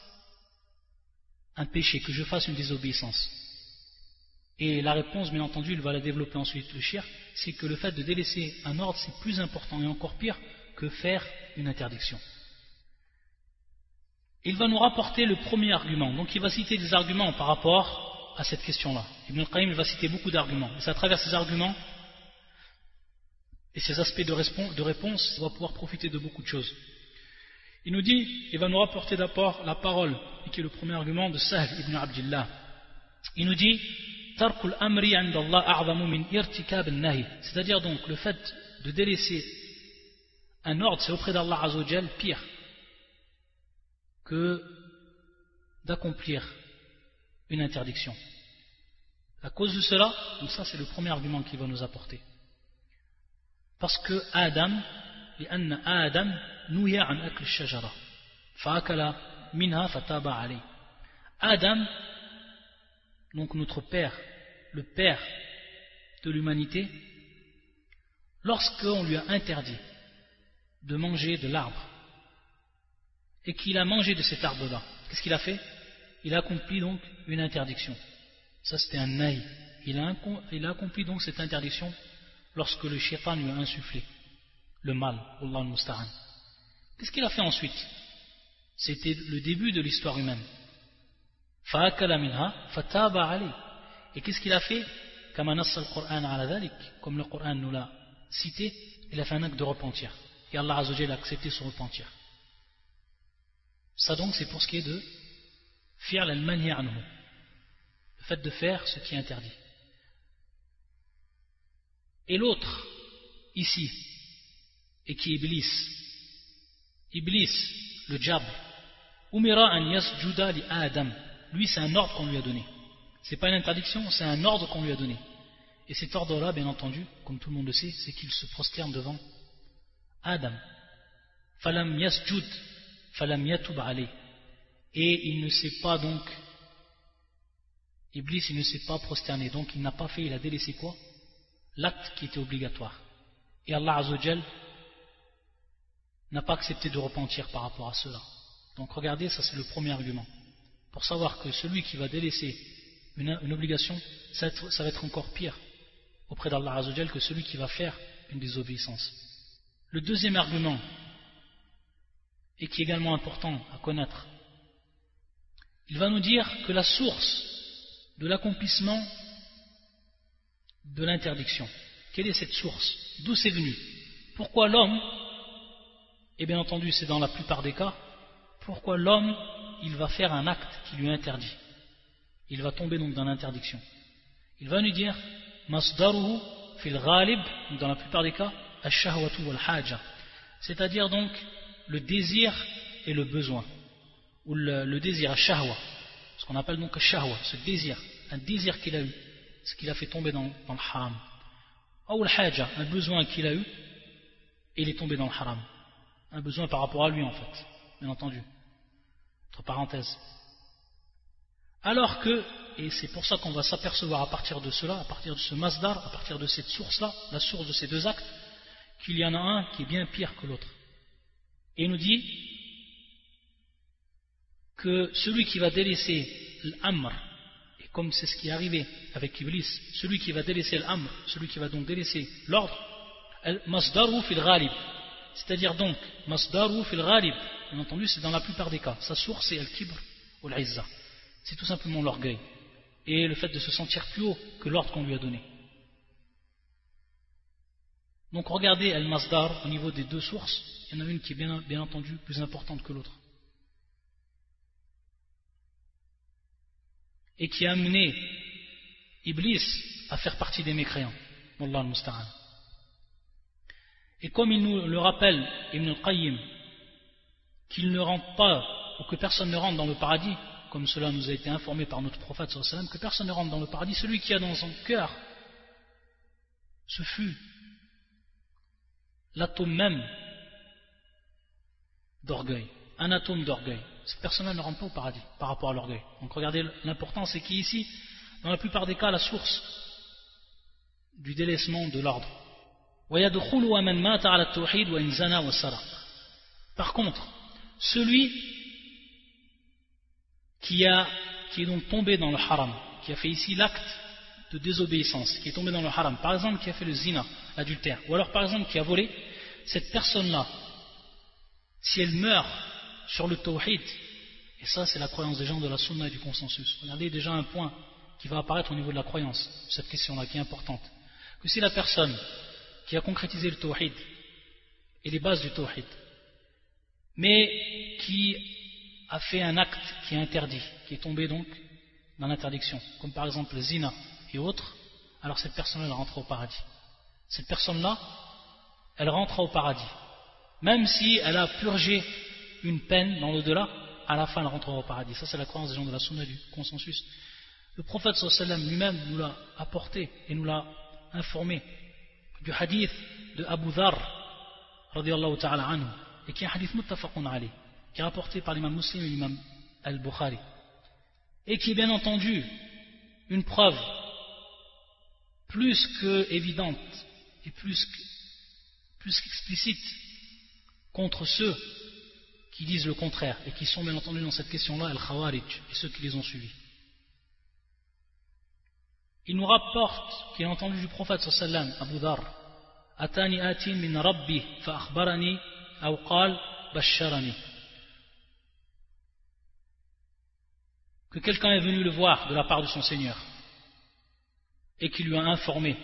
un péché, que je fasse une désobéissance. Et la réponse, bien entendu, il va la développer ensuite, le shirk, c'est que le fait de délaisser un ordre, c'est plus important et encore pire que faire une interdiction. Il va nous rapporter le premier argument, donc il va citer des arguments par rapport à cette question-là. Ibn al-Qayyim il va citer beaucoup d'arguments, et c'est à travers ces arguments et ces aspects de, de réponse, on va pouvoir profiter de beaucoup de choses. Il nous dit, il va nous rapporter d'abord la parole, qui est le premier argument de Sahl ibn Abdillah. Il nous dit, Tarkul amri 'inda Allah a'zamu min irtikab an-nahi. C'est-à-dire donc le fait de délaisser un ordre, c'est auprès d'Allah Azza wa Jal pire que d'accomplir une interdiction. À cause de cela, donc ça c'est le premier argument qu'il va nous apporter. Parce que Adam, لأن آدم نهي عن أكل الشجرة فأكل منها فتاب عليه. Adam, donc notre père, le père de l'humanité, lorsqu'on lui a interdit de manger de l'arbre et qu'il a mangé de cet arbre-là, qu'est-ce qu'il a fait? Il a accompli donc une interdiction. Ça c'était un naï. Il a, il a accompli donc cette interdiction lorsque le shaitan lui a insufflé le mal. Allah al-Musta'an. Qu'est-ce qu'il a fait ensuite? C'était le début de l'histoire humaine. فَأَكَلَ مِنْهَا فَتَابَ عَلَيْهِ. Et qu'est-ce qu'il a fait? كما نص القرآن على ذلك, comme le Coran nous l'a cité, il a fait un acte de repentir. Et Allah Azza wa Jalla a accepté son repentir. Ça donc c'est pour ce qui est de fi'l al-manhi anhu, le fait de faire ce qui est interdit. Et l'autre, ici, et qui est Iblis, Iblis, le diable, umira an yasjuda li Adam, lui c'est un ordre qu'on lui a donné. C'est pas une interdiction, c'est un ordre qu'on lui a donné. Et cet ordre-là, bien entendu, comme tout le monde le sait, c'est qu'il se prosterne devant Adam. Falam yasjud, falam yatub alayh. Et il ne s'est pas donc, Iblis, il ne s'est pas prosterné, donc il n'a pas fait, il a délaissé quoi? L'acte qui était obligatoire. Et Allah Azza wa Jal n'a pas accepté de repentir par rapport à cela. Donc regardez, ça c'est le premier argument. Pour savoir que celui qui va délaisser une, une obligation, ça va, être, ça va être encore pire auprès d'Allah Azza wa Jal que celui qui va faire une désobéissance. Le deuxième argument, et qui est également important à connaître, il va nous dire que la source de l'accomplissement de l'interdiction, quelle est cette source? D'où c'est venu? Pourquoi l'homme, et bien entendu c'est dans la plupart des cas, pourquoi l'homme il va faire un acte qui lui interdit? Il va tomber donc dans l'interdiction. Il va nous dire masdaruhu fil ghalib, dans la plupart des cas, ash-shahwatu wal haja, c'est-à-dire donc le désir et le besoin, ou le, le désir ash-shahwa, ce qu'on appelle donc ash-shahwa, ce désir, un désir qu'il a eu, ce qu'il a fait tomber dans, dans le haram, ou al-haja, un besoin qu'il a eu et il est tombé dans le haram, un besoin par rapport à lui en fait, bien entendu, entre parenthèses. Alors que, et c'est pour ça qu'on va s'apercevoir à partir de cela, à partir de ce masdar, à partir de cette source-là, la source de ces deux actes, qu'il y en a un qui est bien pire que l'autre. Et il nous dit que celui qui va délaisser l'amr, et comme c'est ce qui est arrivé avec Iblis, celui qui va délaisser l'amr, celui qui va donc délaisser l'ordre, masdaru fil ghalib, c'est-à-dire donc masdaru fil ghalib, bien entendu c'est dans la plupart des cas, sa source c'est al-kibr ou al-izza, c'est tout simplement l'orgueil et le fait de se sentir plus haut que l'ordre qu'on lui a donné. Donc regardez al-masdar au niveau des deux sources, il y en a une qui est bien, bien entendu plus importante que l'autre et qui a amené Iblis à faire partie des mécréants. Wallah al-musta'an. Et comme il nous le rappelle Ibn al-Qayyim, qu'il ne rentre pas ou que personne ne rentre dans le paradis, comme cela nous a été informé par notre prophète sallallahu alayhi wa sallam, que personne ne rentre dans le paradis, celui qui a dans son cœur ce fut l'atome même d'orgueil, un atome d'orgueil. Cette personne-là ne rentre pas au paradis par rapport à l'orgueil. Donc regardez l'important, c'est qu'ici, dans la plupart des cas, la source du délaissement de l'ordre. Par contre, celui qui, a, qui est donc tombé dans le haram, qui a fait ici l'acte de désobéissance, qui est tombé dans le haram, par exemple qui a fait le zina, l'adultère, ou alors par exemple qui a volé, cette personne-là, si elle meurt sur le tawhid, et ça c'est la croyance des gens de la sunna et du consensus, regardez déjà un point qui va apparaître au niveau de la croyance, cette question-là qui est importante, que si la personne qui a concrétisé le tawhid et les bases du tawhid, mais qui a fait un acte qui est interdit, qui est tombé donc dans l'interdiction, comme par exemple le zina et autres, alors cette personne-là elle rentrera au paradis. Cette personne-là, elle rentrera au paradis. Même si elle a purgé une peine dans l'au-delà, à la fin elle rentrera au paradis. Ça c'est la croyance des gens de la sunna du consensus. Le prophète sallallahu alayhi wa sallam lui-même nous l'a apporté et nous l'a informé du hadith de Abu Dharr radiyallahu ta'ala anhu, et qui est un hadith muttafaqun alayh, qui est rapporté par l'imam Muslim et l'imam al-Bukhari, et qui est bien entendu une preuve plus que évidente et plus que, plus qu'explicite contre ceux qui disent le contraire et qui sont bien entendu dans cette question-là al-Khawarij et ceux qui les ont suivis. Il nous rapporte qu'il a entendu du prophète sallallahu alayhi wa sallam, Abu Dharr, Atani atin min rabbi fa akhbarani aw qal basharani, que quelqu'un est venu le voir de la part de son Seigneur et qui lui a informé,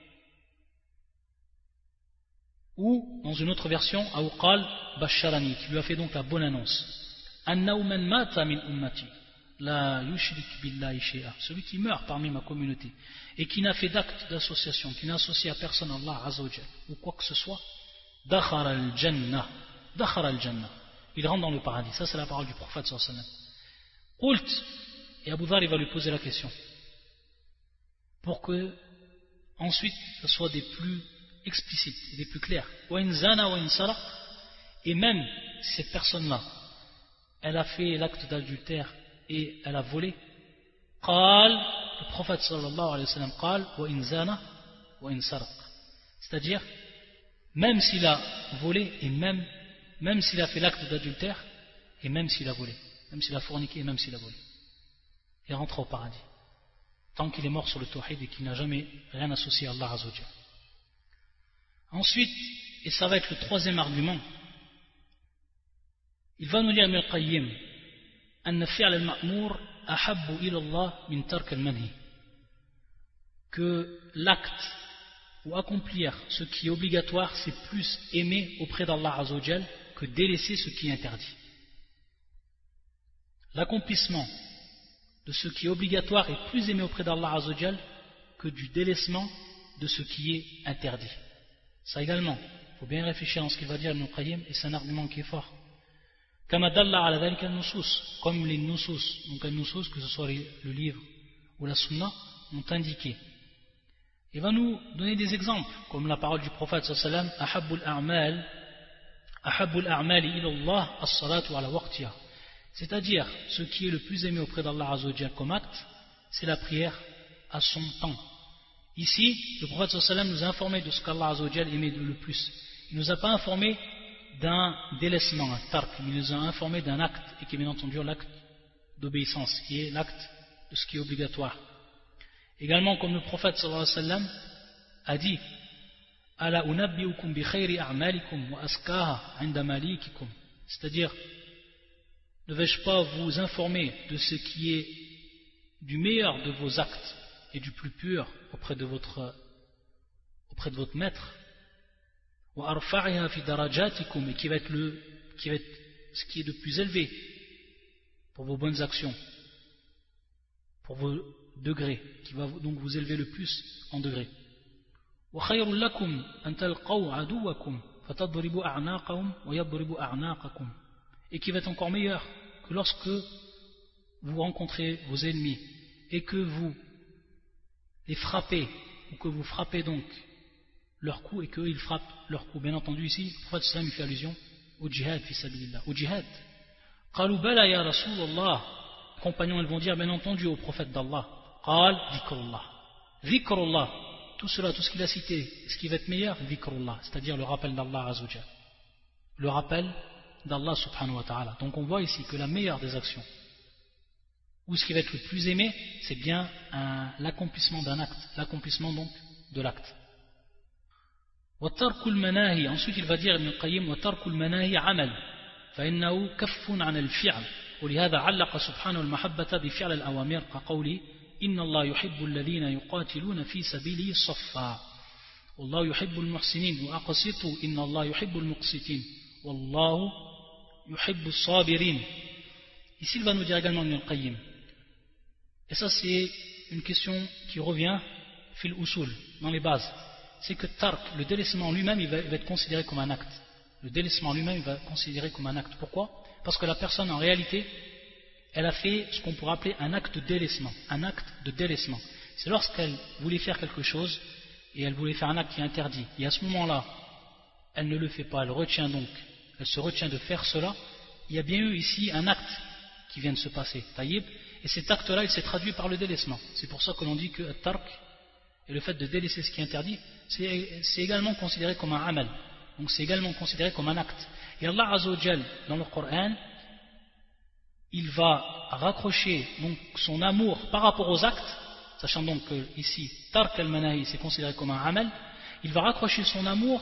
ou dans une autre version aw qal basharani, qui lui a fait donc la bonne annonce, annahu man mata min ummati la yushrik billahi shay'a, celui qui meurt parmi ma communauté et qui n'a fait d'acte d'association, qui n'a associé à personne Allah azza wa jalla ou quoi que ce soit, dakhara al-jannah, dakhara al-jannah, il rentre dans le paradis. Ça c'est la parole du prophète sallallahu alayhi wa sallam. Qult, et Abu Dharr il va lui poser la question pour que ensuite ce soit des plus explicites, des plus clairs. Wa in zana wa in saraq, et même si cette personne-là elle a fait l'acte d'adultère et elle a volé, qal, le prophète sallallahu alayhi wa sallam qal wa in zana wa in saraq, c'est-à-dire même s'il a volé et même, même s'il a fait l'acte d'adultère et même s'il a volé, même s'il a forniqué et même s'il a volé, il rentre au paradis tant qu'il est mort sur le tawhid et qu'il n'a jamais rien associé à Allah azza wa jalla. Ensuite, et ça va être le troisième argument, il va nous dire Ibn al-Qayyim أن فعل المأمور أحب إلى الله من ترك المنهي, que l'acte ou accomplir ce qui est obligatoire c'est plus aimé auprès d'Allah Azza wa Jal que délaisser ce qui est interdit. L'accomplissement de ce qui est obligatoire est plus aimé auprès d'Allah Azza wa Jal que du délaissement de ce qui est interdit. Ça également, il faut bien réfléchir dans ce qu'il va dire Ibn al-Qayyim, et c'est un argument qui est fort. Kama dalla ala dhalika al-nusus, comme les nusus, donc al-nusus, que ce soit le livre ou la sunna, ont indiqué. Il va nous donner des exemples, comme la parole du prophète sallallahu alayhi wa sallam, ahabbul a'mal, ahabbul a'mali ila Allah as-salatu ala waqtiha, c'est-à-dire ce qui est le plus aimé auprès d'Allah azza wa jalla comme acte, c'est la prière à son temps. Ici, le prophète sallallahu alayhi wa sallam nous a informé de ce qu'Allah azza wa jalla aimait le plus. Il ne nous a pas informé d'un délaissement, un tark, il nous a informé d'un acte, et qui est bien entendu l'acte d'obéissance, qui est l'acte de ce qui est obligatoire. Également, comme le prophète sallallahu alayhi wa sallam a dit, ala unabbiukum bi khayri a'malikum wa askaha 'inda malikikum, c'est-à-dire, ne vais-je pas vous informer de ce qui est du meilleur de vos actes et du plus pur auprès de votre, auprès de votre maître, et qui va être le, qui va être ce qui est de plus élevé pour vos bonnes actions, pour vos degrés, qui va donc vous élever le plus en degrés. Et qui va être encore meilleur que lorsque vous rencontrez vos ennemis et que vous les frappez, ou que vous frappez donc leur coup et qu'eux ils frappent leur coup. Bien entendu ici, le prophète sallam il fait allusion au djihad fi sabilillah, au djihad. Qalu bala ya Rasulallah. Les compagnons ils vont dire bien entendu au prophète d'Allah. Qal dhikrullah. Dhikrullah. Tout cela, tout ce qu'il a cité, ce qui va être meilleur, dhikrullah, c'est-à-dire le rappel d'Allah Azzawajal. Le rappel d'Allah subhanahu wa ta'ala. Donc on voit ici que la meilleure des actions, ou ce qui va être le plus aimé, c'est bien un, l'accomplissement d'un acte, l'accomplissement donc de l'acte. وَتَرْكُ الْمَنَاهِ. Ensuite il va dire Ibn al-Qayyim وَتَرْكُ الْمَنَاهِ عَمَلٌ فَإِنَّهُ كَفٌّ عَنَ الْفِعْلِ وَلِهَذَا عَلَّقَ سُبْحَانَهُ الْمَحَبَّةَ بِفِعْلِ الْأَوَامِرِ كَقَوْلِهِ إِنَّ اللَّهَ يُحِبُّ الَّذِينَ يُقَاتِلُونَ فِي سَبِيلِهِ صَفًّا وَاللَّهُ يُحِبُّ الْمُحْسِنِينَ وَأَقْسِطُوا إِنَّ اللَّهَ يُحِبُّ الْمُقْسِطِينَ وَاللَّهُ يُحِبُّ الصَّابِرِينَ. Ici il va nous dire également Ibn al-Qayyim. Et ça c'est une question qui revient fil usul, dans les bases. C'est que tark, le délaissement lui-même, il va, il va être considéré comme un acte. Le délaissement lui-même, il va être considéré comme un acte. Pourquoi? Parce que la personne, en réalité, elle a fait ce qu'on pourrait appeler un acte de délaissement. Un acte de délaissement. C'est lorsqu'elle voulait faire quelque chose, et elle voulait faire un acte qui est interdit. Et à ce moment-là, elle ne le fait pas, elle retient donc, elle se retient de faire cela. Il y a bien eu ici un acte qui vient de se passer. Taïb. Et cet acte-là, il s'est traduit par le délaissement. C'est pour ça que l'on dit que tark, et le fait de délaisser ce qui est interdit, c'est, c'est également considéré comme un amal. Donc c'est également considéré comme un acte. Et Allah Azza wa Jal, dans le Coran, il va raccrocher donc son amour par rapport aux actes, sachant donc que ici, tark al-manahi, c'est considéré comme un amal, il va raccrocher son amour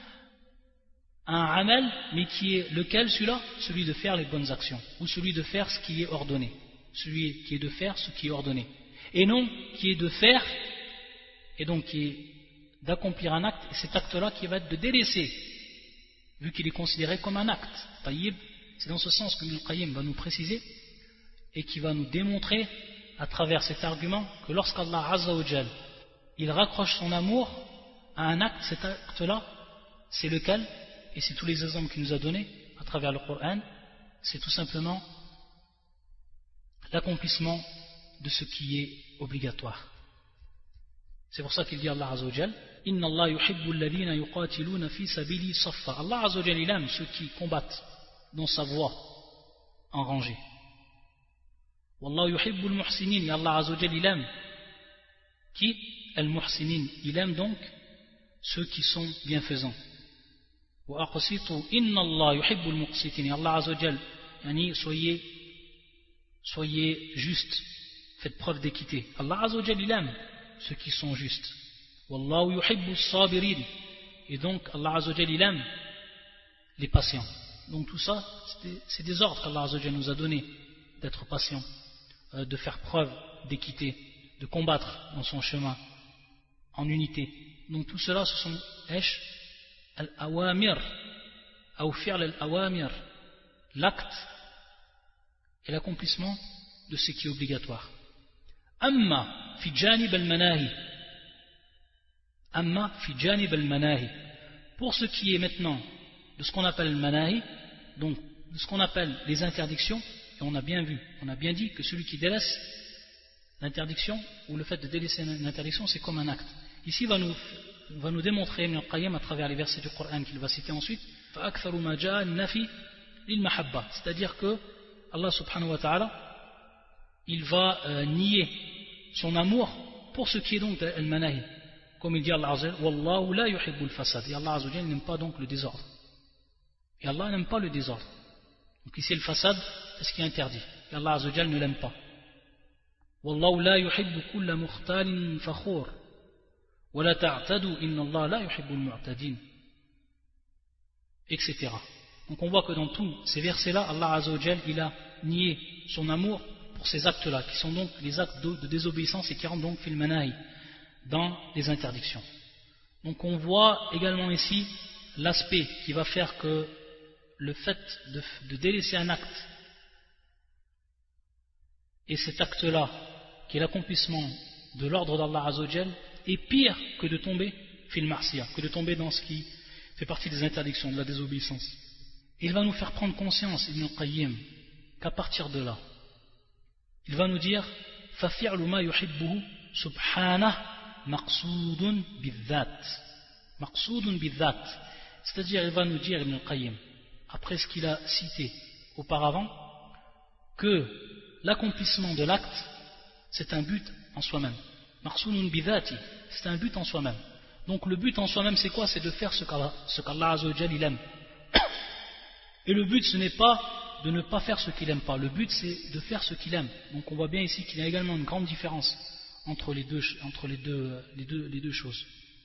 à un amal, mais qui est lequel celui-là? Celui de faire les bonnes actions, ou celui de faire ce qui est ordonné. Celui qui est de faire ce qui est ordonné. Et non qui est de faire, et donc qui est d'accomplir un acte, et cet acte-là qui va être de délaisser, vu qu'il est considéré comme un acte. Taïb, c'est dans ce sens que Ibn al-Qayyim va nous préciser, et qui va nous démontrer, à travers cet argument, que lorsqu'Allah Azza wa Jal, il raccroche son amour à un acte, cet acte-là, c'est lequel? Et c'est tous les exemples qu'il nous a donnés, à travers le Coran, c'est tout simplement l'accomplissement de ce qui est obligatoire. C'est pour ça qu'il dit Allah Azza wa Jal, Inna Allah yuhibbu alladhina yuqatiluna fi sabili saffa. Allah Azza wa Jal, il aime ceux qui combattent dans sa voie en rangée. Wallahu yuhibbu al-muhsinin. Et Allah Azza wa Jal, il aime qui? Al-muhsinin. Il aime donc ceux qui sont bienfaisants. Wa aqsitu inna Allah yuhibbu al-muqsitin. Et Allah Azza wa Jal, yani soyez soyez justes, faites preuve d'équité. Allah Azza wa Jal, il aime ceux qui sont justes. Wallahu yuhibbu as-sabirin. Et donc Allah Azza wa Jal, il aime les patients. Donc tout ça, c'est des, c'est des ordres qu'Allah Azza wa Jal nous a donnés, d'être patient, euh, de faire preuve d'équité, de combattre dans son chemin en unité. Donc tout cela, ce sont esh al-awamir ou fi'l al-awamir, l'acte et l'accomplissement de ce qui est obligatoire. Amma fi janib al-manahi. Amma fi janib al-manahi. Pour ce qui est maintenant de ce qu'on appelle le manahi, donc de ce qu'on appelle les interdictions, et on a bien vu, on a bien dit que celui qui délaisse l'interdiction, ou le fait de délaisser une interdiction, c'est comme un acte. Ici, il va nous, va nous démontrer Ibn al-Qayyim à travers les versets du Coran qu'il va citer ensuite, فَأَكْثَرُ مَا جَاءَ النَّفِي لِلْمَحَبَّةِ. C'est-à-dire que Allah subhanahu wa ta'ala, il va euh, nier son amour pour ce qui est donc al-manahi. Comme il dit Allah Azza wa Jalla, Wallahu la yuhibbul fasad. Et Allah Azza wa Jalla n'aime pas donc le désordre. Et Allah n'aime pas le désordre. Donc ici le fasad, c'est ce qui est interdit. Et Allah Azza wa Jalla ne l'aime pas. Wallahu la yuhibbu kulla mukhtalin fakhur. Wa la ta'tadu inna Allah la yuhibbul mu'tadin. Etc. Donc on voit que dans tous ces versets-là, Allah Azza wa Jalla, il a nié son amour pour ces actes-là, qui sont donc les actes de, de désobéissance et qui rentrent donc fil manahi, dans les interdictions. Donc on voit également ici l'aspect qui va faire que le fait de, de délaisser un acte et cet acte-là, qui est l'accomplissement de l'ordre d'Allah Azza wa Jal, est pire que de tomber fil marsiya, que de tomber dans ce qui fait partie des interdictions, de la désobéissance. Il va nous faire prendre conscience, Ibn al-Qayyim, qu'à partir de là, il va nous dire فَفِعْلُ مَا يُحِبُّهُ سُبْحَانَهُ مَقْصُودٌ بِالذَّاتِ مَقْصُودٌ بِالذَّاتِ. C'est-à-dire, il va nous dire, Ibn al-Qayyim, après ce qu'il a cité auparavant, que l'accomplissement de l'acte, c'est un but en soi-même. Maqsoudun bidhati, c'est un but en soi-même. Donc le but en soi-même, c'est quoi? C'est de faire ce qu'Allah, ce qu'Allah Azza wa Jal, il aime. Et le but, ce n'est pas de ne pas faire ce qu'il n'aime pas. Le but, c'est de faire ce qu'il aime. Donc on voit bien ici qu'il y a également une grande différence entre les deux, entre les deux, les deux, les deux choses.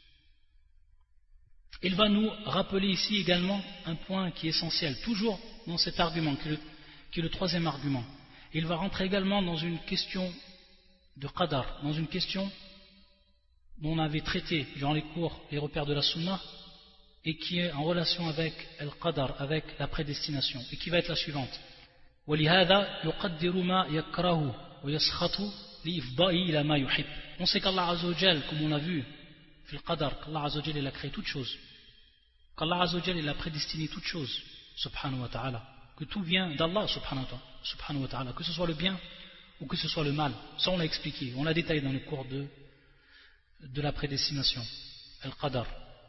Il va nous rappeler ici également un point qui est essentiel, toujours dans cet argument, qui est le, qui est le troisième argument. Il va rentrer également dans une question de qadar, dans une question dont on avait traité durant les cours, les repères de la sunna, et qui est en relation avec al-qadar, avec la prédestination, et qui va être la suivante. وَلِهَذَا يُقَدِّرُ مَا يَكْرَهُ وَيَسْخَطُ لِإِفْضَائِ إِلَى مَا يُحِبُّ. On sait qu'Allah Azza wa Jal, comme on l'a vu, في القدر, qu'Allah Azza wa Jal, il a créé toutes choses, qu'Allah Azza wa Jal, il a prédestiné toutes choses, subhanahu wa ta'ala, que tout vient d'Allah subhanahu wa ta'ala, que ce soit le bien ou que ce soit le mal. Ça on l'a expliqué, on l'a détaillé dans les cours de, de la prédestination, al-qadar.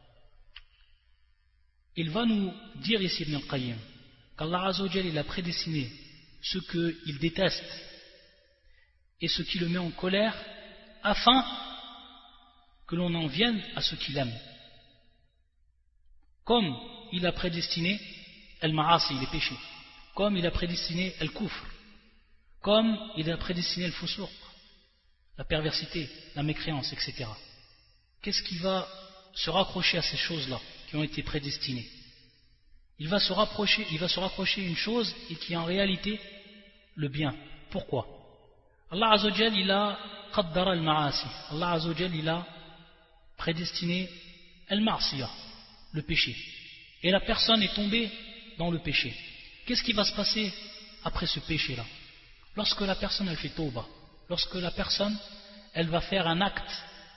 Il va nous dire ici Ibn al-Qayyim qu'Allah Azza wa Jal, il a prédestiné ce qu'il déteste et ce qui le met en colère afin que l'on en vienne à ce qu'il aime. Comme il a prédestiné al-ma'asi, les péchés, comme il a prédestiné al-kufr, comme il a prédestiné al-fusuq, la perversité, la mécréance, et cetera. Qu'est-ce qui va se raccrocher à ces choses-là qui ont été prédestinées? Il va se rapprocher, il va se raccrocher à une chose et qui est en réalité le bien. Pourquoi? Allah Azza wa Jal, il a qaddara al-ma'asi. Allah Azza wa Jal, il a prédestiné al-ma'siyah, le péché. Et la personne est tombée dans le péché. Qu'est-ce qui va se passer après ce péché-là? Lorsque la personne elle fait tawbah, lorsque la personne elle va faire un acte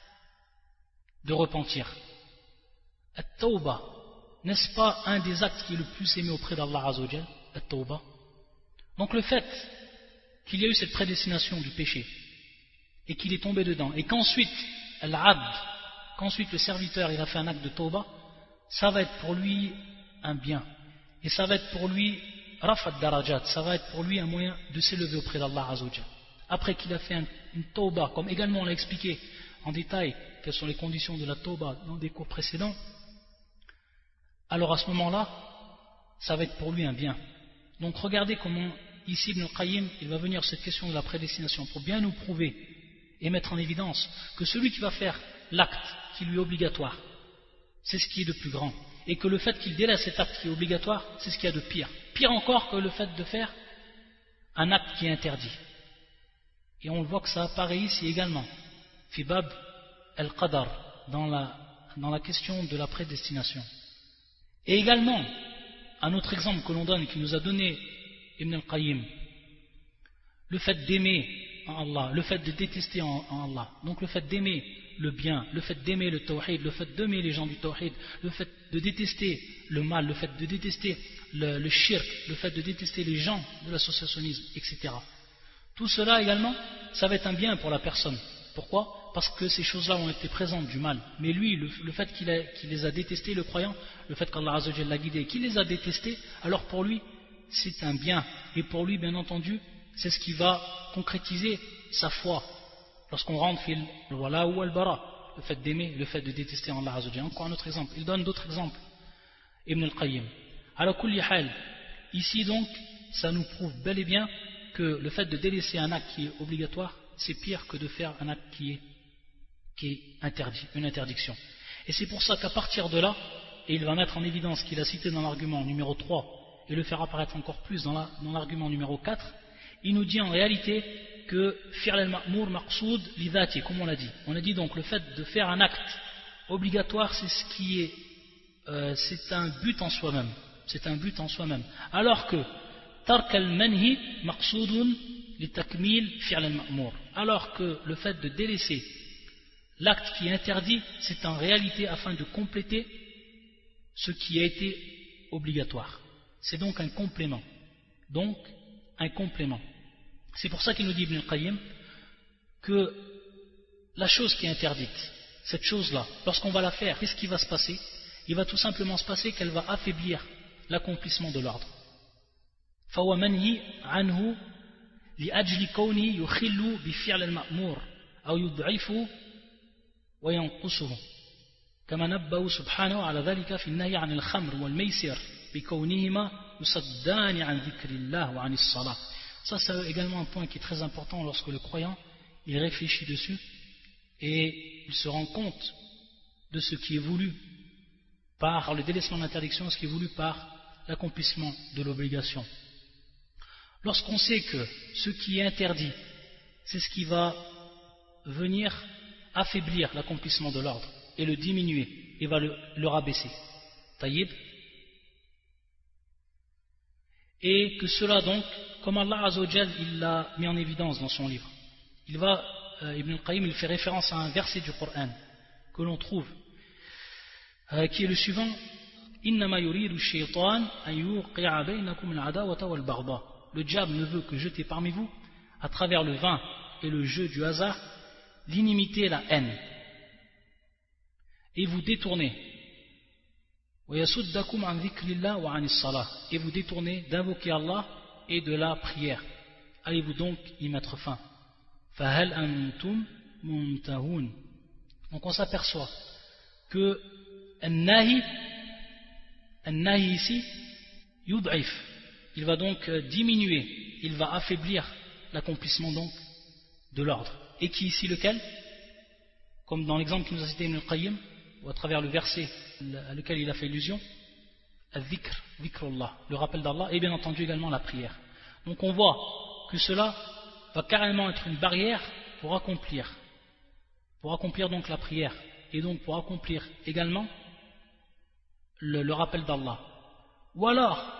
de repentir. At-tawbah, n'est-ce pas un des actes qui est le plus aimé auprès d'Allah Azza wa Jal? At-tawbah. Donc le fait qu'il y a eu cette prédestination du péché et qu'il est tombé dedans et qu'ensuite al-abd, qu'ensuite le serviteur il a fait un acte de tawbah, ça va être pour lui un bien et ça va être pour lui rafat darajat, ça va être pour lui un moyen de s'élever auprès d'Allah Azza wa Jal. Après qu'il a fait un, une tawbah, comme également on l'a expliqué en détail quelles sont les conditions de la tawbah dans des cours précédents, alors à ce moment-là ça va être pour lui un bien. Donc regardez comment ici Ibn al-Qayyim il va venir sur cette question de la prédestination pour bien nous prouver et mettre en évidence que celui qui va faire l'acte qui lui est obligatoire, c'est ce qui est de plus grand, et que le fait qu'il délaisse cet acte qui est obligatoire, c'est ce qu'il y a de pire, pire encore que le fait de faire un acte qui est interdit. Et on le voit que ça apparaît ici également Fibab al-Qadar, dans la, dans la question de la prédestination. Et également un autre exemple que l'on donne, qui nous a donné Ibn al-Qayyim, le fait d'aimer en Allah, le fait de détester en, en Allah. Donc le fait d'aimer le bien, le fait d'aimer le tawhid, le fait d'aimer les gens du tawhid, le fait de détester le mal, le fait de détester le, le shirk, le fait de détester les gens de l'associationnisme, et cetera. Tout cela également, ça va être un bien pour la personne. Pourquoi? Parce que ces choses-là ont été présentes du mal. Mais lui, le, le fait qu'il, a, qu'il les a détestés, le croyant, le fait qu'Allah Azza wa Jalla l'a guidé, qu'il les a détestés, alors pour lui, c'est un bien. Et pour lui, bien entendu, c'est ce qui va concrétiser sa foi. Lorsqu'on rentre fil wala ou al-bara, le fait d'aimer, le fait de détester Allah Azza wa Jalla. Encore un autre exemple. Il donne d'autres exemples. Ibn al-Qayyim. Ala kulli hal, ici donc, ça nous prouve bel et bien que le fait de délaisser un acte qui est obligatoire, c'est pire que de faire un acte qui est, qui est interdit, une interdiction. Et c'est pour ça qu'à partir de là, et il va mettre en évidence ce qu'il a cité dans l'argument numéro trois, et le faire apparaître encore plus dans, la, dans l'argument numéro quatre, il nous dit en réalité que fi'l al-ma'mour maqsoud li dhati, comme on l'a dit. On a dit donc le fait de faire un acte obligatoire, c'est ce qui est, euh, c'est un but en soi-même. C'est un but en soi-même. Alors que tark al-manhi maqsoudun li takmil fi'l al-ma'mour. Alors que le fait de délaisser l'acte qui est interdit, c'est en réalité afin de compléter ce qui a été obligatoire. C'est donc un complément. Donc, un complément. C'est pour ça qu'il nous dit Ibn al-Qayyim que la chose qui est interdite, cette chose-là, lorsqu'on va la faire, qu'est-ce qui va se passer? Il va tout simplement se passer qu'elle va affaiblir l'accomplissement de l'ordre. فهو منهي عنه لأجل كونه يخل بفعل المأمور أو يضعفه وينقصه كما نبه سبحانه على ذلك في النهي عن الخمر والميسر بكونهما يصدان عن ذكر الله وعن الصلاة. Ça c'est également un point qui est très important lorsque le croyant il réfléchit dessus et il se rend compte de ce qui est voulu par le délaissement de l'interdiction, ce qui est voulu par l'accomplissement de l'obligation. Lorsqu'on sait que ce qui est interdit, c'est ce qui va venir affaiblir l'accomplissement de l'ordre et le diminuer et va le, le rabaisser, taïb, et que cela donc, comme Allah Azza wa Jal, il l'a mis en évidence dans son livre, il va, euh, Ibn al-Qayyim, il fait référence à un verset du Coran que l'on trouve, euh, qui est le suivant: Innama yuridu shaytan an yuqi'a baynakum al-adawata wal-baghdha. Le diable ne veut que jeter parmi vous, à travers le vin et le jeu du hasard, l'inimité et la haine, et vous détournez, et vous détournez d'invoquer Allah et de la prière. Allez-vous donc y mettre fin? Donc on s'aperçoit que an-nahi, an-nahi ici, yud'if, il va donc diminuer, il va affaiblir l'accomplissement donc de l'ordre. Et qui ici lequel? Comme dans l'exemple qui nous a cité Ibn al-Qayyim, ou à travers le verset à lequel il a fait allusion, al-dhikr, dhikrullah, le rappel d'Allah, et bien entendu également la prière. Donc on voit que cela va carrément être une barrière pour accomplir, pour accomplir donc la prière, et donc pour accomplir également le, le rappel d'Allah. Ou alors,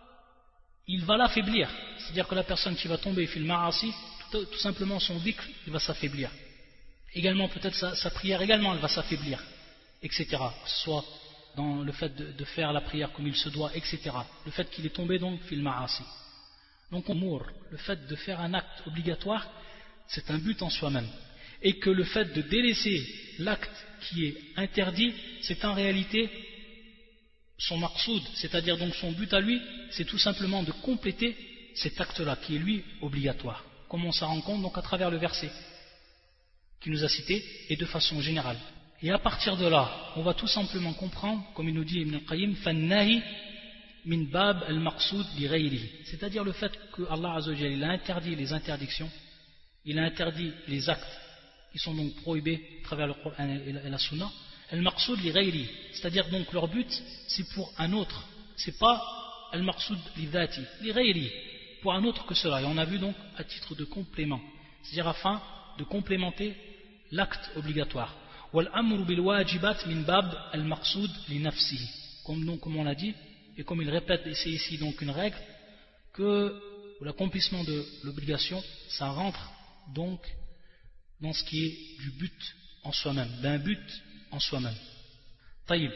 il va l'affaiblir, c'est-à-dire que la personne qui va tomber fil ma'asi, tout, tout simplement son dhikr, il va s'affaiblir. Également peut-être sa, sa prière également, elle va s'affaiblir, et cetera. Que ce soit dans le fait de, de faire la prière comme il se doit, et cetera. Le fait qu'il est tombé donc fil ma'asi. Donc on mourra. Le fait de faire un acte obligatoire, c'est un but en soi-même. Et que le fait de délaisser l'acte qui est interdit, c'est en réalité son maqsoud, c'est-à-dire donc son but à lui, c'est tout simplement de compléter cet acte-là, qui est lui obligatoire. Comme on s'en rend compte donc à travers le verset qui nous a cité, et de façon générale. Et à partir de là, on va tout simplement comprendre, comme il nous dit Ibn al-Qayyim, فَالنَّهِ min bab al-maqsoud li ghayrihi, c'est-à-dire le fait que Allah Azza wa Jalla, il a interdit les interdictions, il a interdit les actes qui sont donc prohibés à travers le Coran et la, et la Sunna, al-maqsoud li ghayrihi, c'est-à-dire donc leur but c'est pour un autre, c'est pas al-maqsoud li dhati, li ghayrihi, pour un autre que cela, et on a vu donc à titre de complément, c'est-à-dire afin de complémenter l'acte obligatoire. wal-amru bil wajibat min bab al-maqsoud li nafsihi, comme donc comme on l'a dit, et comme il répète, et c'est ici donc une règle, que l'accomplissement de l'obligation, ça rentre donc dans ce qui est du but en soi-même, d'un but en soi-même. Taïb.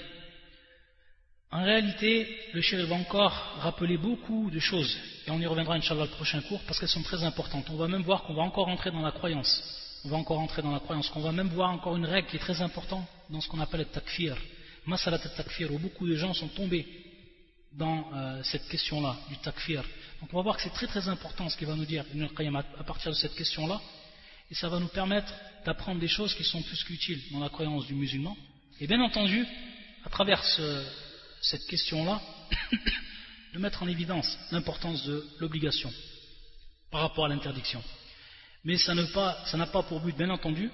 En réalité, le cheikh va encore rappeler beaucoup de choses, et on y reviendra Inch'Allah le prochain cours, parce qu'elles sont très importantes. On va même voir qu'on va encore entrer dans la croyance. On va encore entrer dans la croyance, qu'on va même voir encore une règle qui est très importante dans ce qu'on appelle le takfir. Masalat al-takfir, où beaucoup de gens sont tombés dans euh, cette question-là, du takfir. Donc on va voir que c'est très très important ce qu'il va nous dire Ibn al-Qayyim à partir de cette question-là, et ça va nous permettre d'apprendre des choses qui sont plus qu'utiles dans la croyance du musulman. Et bien entendu, à travers ce, cette question-là, de mettre en évidence l'importance de l'obligation par rapport à l'interdiction. Mais ça n'a pas, ça n'a pas pour but, bien entendu,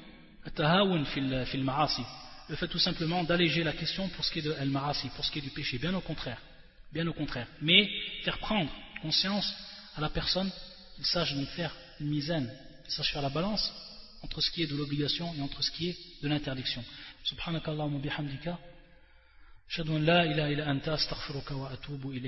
le fait tout simplement d'alléger la question pour ce qui est de al-ma'asi, pour ce qui est du péché, bien au contraire. Bien au contraire, mais faire prendre conscience à la personne qu'il sache donc faire une misaine, qu'il sache faire la balance entre ce qui est de l'obligation et entre ce qui est de l'interdiction. Subhanakallahumma bihamdika, ashhadu an la ilaha illa anta astaghfiruka wa atubu ilayk.